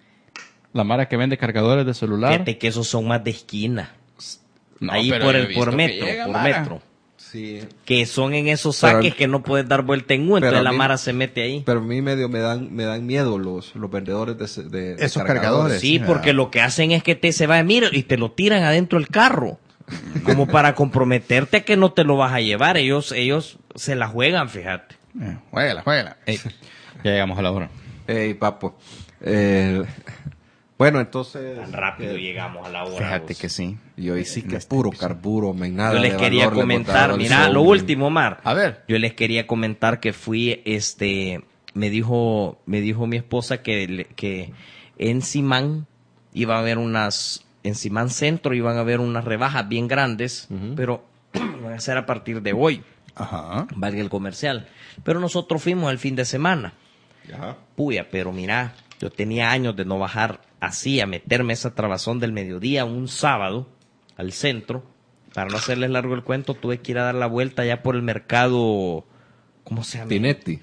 La mara que vende cargadores de celular. Fíjate que esos son más de esquina. No, ahí pero por yo he el visto por que metro, llega por Mara. metro. Sí. Que son en esos Pero- saques que no puedes dar vuelta en uno, pero entonces a la mí- mara se mete ahí. Pero a mí medio me dan, me dan miedo los, los vendedores de, ese- de, de Esos cargadores. Sí, sí, porque ¿verdad? lo que hacen es que te se va a mirar y te lo tiran adentro del carro. Como para comprometerte a que no te lo vas a llevar. Ellos, ellos se la juegan, fíjate. Eh, juégala, juégala. Ey, ya llegamos a la hora. Ey, papo. Eh, bueno, entonces. Tan rápido eh, llegamos a la hora. Fíjate vos. que sí. Y hoy sí que es puro carburo, men, nada Yo les de quería valor le comentar, botaron al mira, show, lo men. último, Mar. A ver. Yo les quería comentar que fui, este, me dijo, me dijo mi esposa que, le- que en Simán iba a haber unas, en Simán Centro iban a haber unas rebajas bien grandes, pero van a ser a partir de hoy, Ajá. valga el comercial. Pero nosotros fuimos el fin de semana. Ajá. Puya, pero mira, yo tenía años de no bajar así, a meterme esa trabazón del mediodía un sábado al centro. Para no hacerles largo el cuento, tuve que ir a dar la vuelta ya por el mercado, ¿cómo se llama? Tinetti.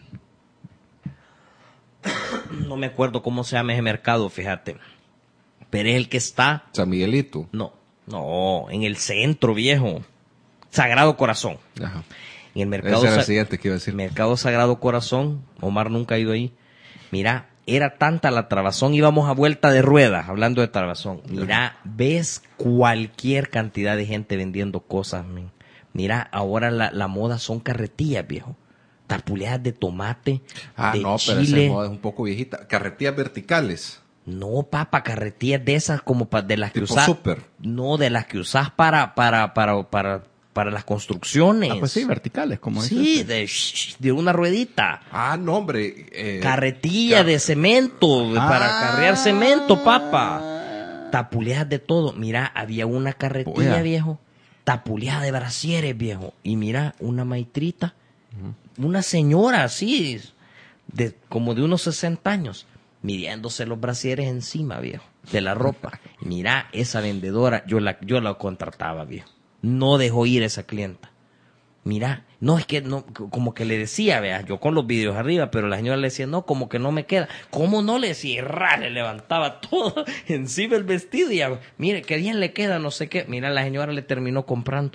No me acuerdo cómo se llama ese mercado, fíjate. Pero es el que está, San Miguelito. no, no, en el centro, viejo. Sagrado Corazón. Ajá. En el mercado, Ese era el Sa- siguiente que iba a decir. Mercado Sagrado Corazón, Omar nunca ha ido ahí. Mira, era tanta la trabazón, íbamos a vuelta de ruedas, hablando de trabazón. Mira, ves cualquier cantidad de gente vendiendo cosas, men. Mira, ahora la, la moda son carretillas, viejo. Tapuleadas de tomate, Ah, de no, pero chile. esa moda es un poco viejita. Carretillas verticales. No, papa, carretillas de esas como pa- de las que Tipo usás. súper. No, de las que usás para, para, para, para, para las construcciones. Ah, pues sí, verticales, como Sí, dices. de, shh, de una ruedita. Ah, no, hombre. eh, Carretilla car- de cemento, de- para Ah. carrear cemento, papa. Tapuleadas de todo. Mira, había una carretilla, Puya. viejo. Tapuleada de brasieres, viejo. Y mira, una maitrita. Una señora así, de, como de unos sesenta años, midiéndose los brasieres encima, viejo, de la ropa. Mira, esa vendedora, yo la, yo la contrataba, viejo. No dejó ir esa clienta. Mira, no es que no, como que le decía, vea, yo con los vídeos arriba, pero la señora le decía, no, como que no me queda. ¿Cómo no? Le decía, ra, le levantaba todo encima el vestido y ya, mire, qué bien le queda, no sé qué. Mira, la señora le terminó comprando.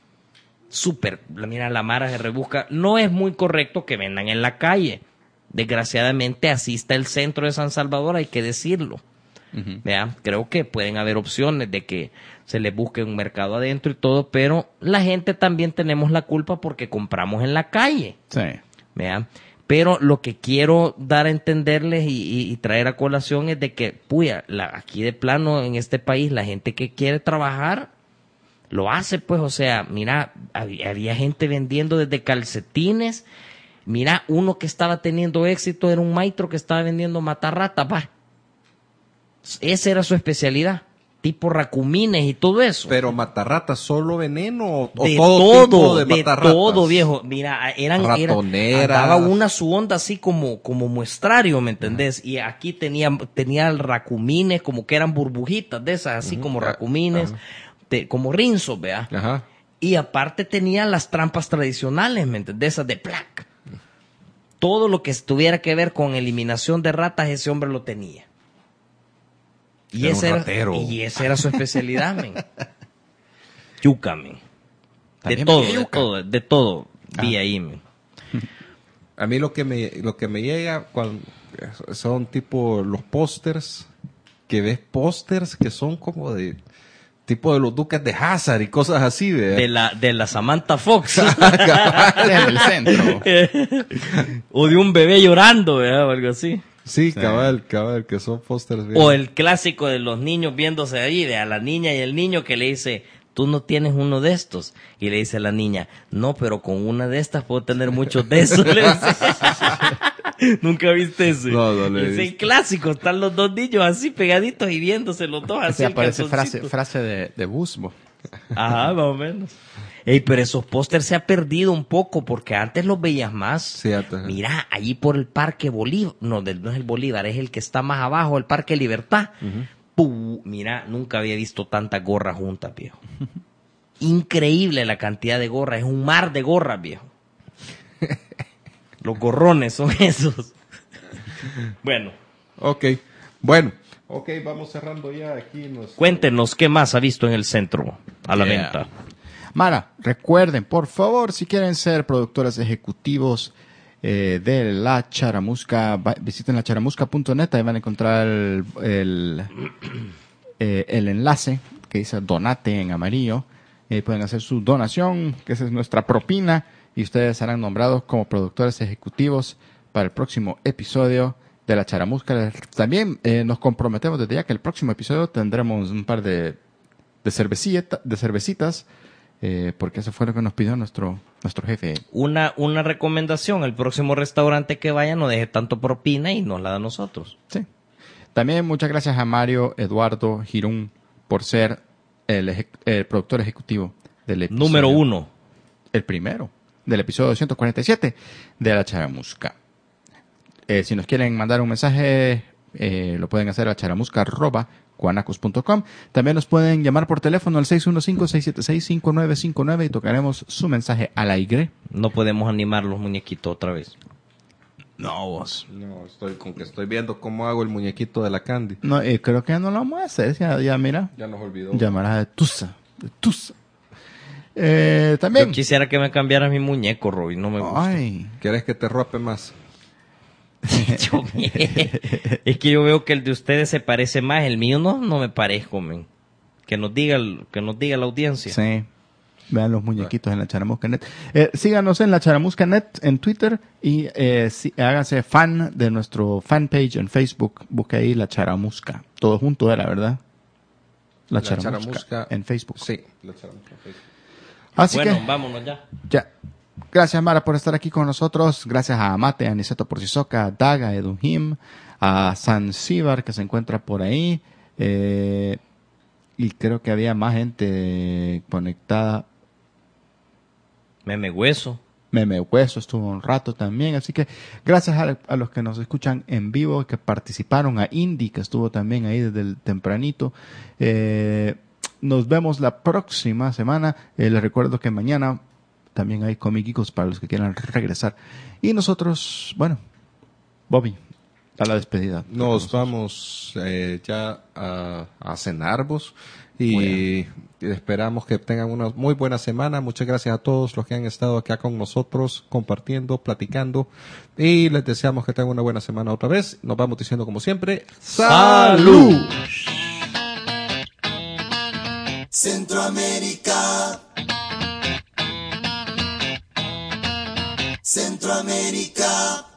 Súper, la- mira, la Mara se rebusca. No es muy correcto que vendan en la calle. Desgraciadamente, así está el centro de San Salvador, hay que decirlo. Ujú. Vea, creo que pueden haber opciones de que se les busque un mercado adentro y todo, pero la gente también tenemos la culpa porque compramos en la calle. Sí. Vea, pero lo que quiero dar a entenderles y, y- y traer a colación es de que, puya, la, aquí de plano en este país, la gente que quiere trabajar lo hace, pues, o sea, mira, había, había gente vendiendo desde calcetines. Mira, uno que estaba teniendo éxito era un maestro que estaba vendiendo matarratas, va. Esa era su especialidad, tipo racumines y todo eso. Pero matarratas, ¿solo veneno o, o de todo, todo, tipo de de, matarratas? todo, viejo. Mira, eran, eran Ratoneras. daba una su onda así como, como muestrario, ¿me entendés? Y aquí tenía, tenía racumines como que eran burbujitas de esas, así como racumines, de- como rinzos, vea. Ajá. Y aparte tenía las trampas tradicionales, ¿me entendés? Esas de plac. Todo lo que tuviera que ver con eliminación de ratas, ese hombre lo tenía. Y, Era un ese era, ratero. y esa era su especialidad, men. Yuca, men. De También todo, vendía de yuca. todo, de todo vi Ah. ahí, men. A mí lo que me, lo que me llega cuando, son tipo los pósters que ves pósters que son como de tipo de los Duques de Hazzard y cosas así, ¿verdad? De la, de la Samantha Fox. En el centro. O de un bebé llorando, ¿verdad? O algo así. Sí, cabal, cabal, que son pósters bien. O el clásico de los niños viéndose ahí, de a la niña y el niño que le dice, tú no tienes uno de estos. Y le dice a la niña, no, pero con una de estas puedo tener muchos de esos. Le dice. ¿Nunca viste ese? No, no le he Es el visto. clásico, están los dos niños así pegaditos y viéndose los dos así. Así el aparece calzoncito. frase, frase de, de Busbo. Ajá, más o menos. Ey, pero esos pósters se ha perdido un poco porque antes los veías más. Sí, antes. Mira, allí por el Parque Bolívar, no, del- no es el Bolívar, es el que está más abajo, el Parque Libertad. Pu- mira, nunca había visto tantas gorras juntas, viejo. Increíble la cantidad de gorras, es un mar de gorras, viejo. Los gorrones son esos. Bueno, Ok, bueno. Ok, vamos cerrando ya aquí. Nuestro... cuéntenos qué más ha visto en el centro a la Yeah. venta. Mara, recuerden, por favor, si quieren ser productores ejecutivos eh, de La Charamusca, va- visiten la charamusca punto net, ahí van a encontrar el, el, eh, el enlace que dice Donate en amarillo. Eh, pueden hacer su donación, que esa es nuestra propina, y ustedes serán nombrados como productores ejecutivos para el próximo episodio de La Charamusca. También eh, nos comprometemos desde ya que el próximo episodio tendremos un par de, de, cervecita, de cervecitas, eh, porque eso fue lo que nos pidió nuestro, nuestro jefe. Una, una recomendación, el próximo restaurante que vaya no deje tanto propina y nos la da a nosotros. Sí. También muchas gracias a Mario Eduardo Girún por ser el, eje- el productor ejecutivo del episodio. Número uno. El primero, del episodio doscientos cuarenta y siete de La Charamusca. Eh, si nos quieren mandar un mensaje, eh, lo pueden hacer a charamusca arroba guanacos punto com. También nos pueden llamar por teléfono al seis uno cinco, seis siete seis, cinco nueve cinco nueve y tocaremos su mensaje al aire. No podemos animar los muñequitos otra vez. No, vos. No, estoy con que estoy viendo cómo hago el muñequito de la Candy. No, eh, creo que ya no lo vamos a hacer. Ya, ya mira, Ya nos olvidó. llamará de Tusa. De Tusa. Eh, también. Yo quisiera que me cambiaras mi muñeco, Robin, no me gusta. Ay. ¿Quieres que te rope más? Yo- es que yo veo que el de ustedes se parece más, el mío no, no me parezco, men. Que nos diga, el- que nos diga la audiencia. Sí. Vean los muñequitos en la Charamusca Net. Eh, síganos en la Charamusca Net en Twitter y eh, sí, háganse fan de nuestro fanpage en Facebook. Busque ahí la Charamusca. Todo junto era, ¿verdad? La, La Charamusca, Charamusca. en Facebook. Sí, la Charamusca en Facebook. Así Bueno, que, vámonos ya. ya. Gracias, Mara, por estar aquí con nosotros. Gracias a Amate, a Aniceto Porcisoca, a Daga, a Eduhim, a Zanzíbar, que se encuentra por ahí. Eh, y creo que había más gente conectada. Meme Hueso. Meme Hueso estuvo un rato también. Así que gracias a, a los que nos escuchan en vivo, que participaron, a Indy, que estuvo también ahí desde el tempranito. Eh, nos vemos la próxima semana. Eh, les recuerdo que mañana también hay comiquicos para los que quieran regresar. Y nosotros, bueno, Bobby, a la despedida. Nos vamos eh, ya a, a cenar, vos, y esperamos que tengan una muy buena semana. Muchas gracias a todos los que han estado acá con nosotros, compartiendo, platicando, y les deseamos que tengan una buena semana otra vez. Nos vamos diciendo como siempre, ¡salud! Centroamérica. Centroamérica.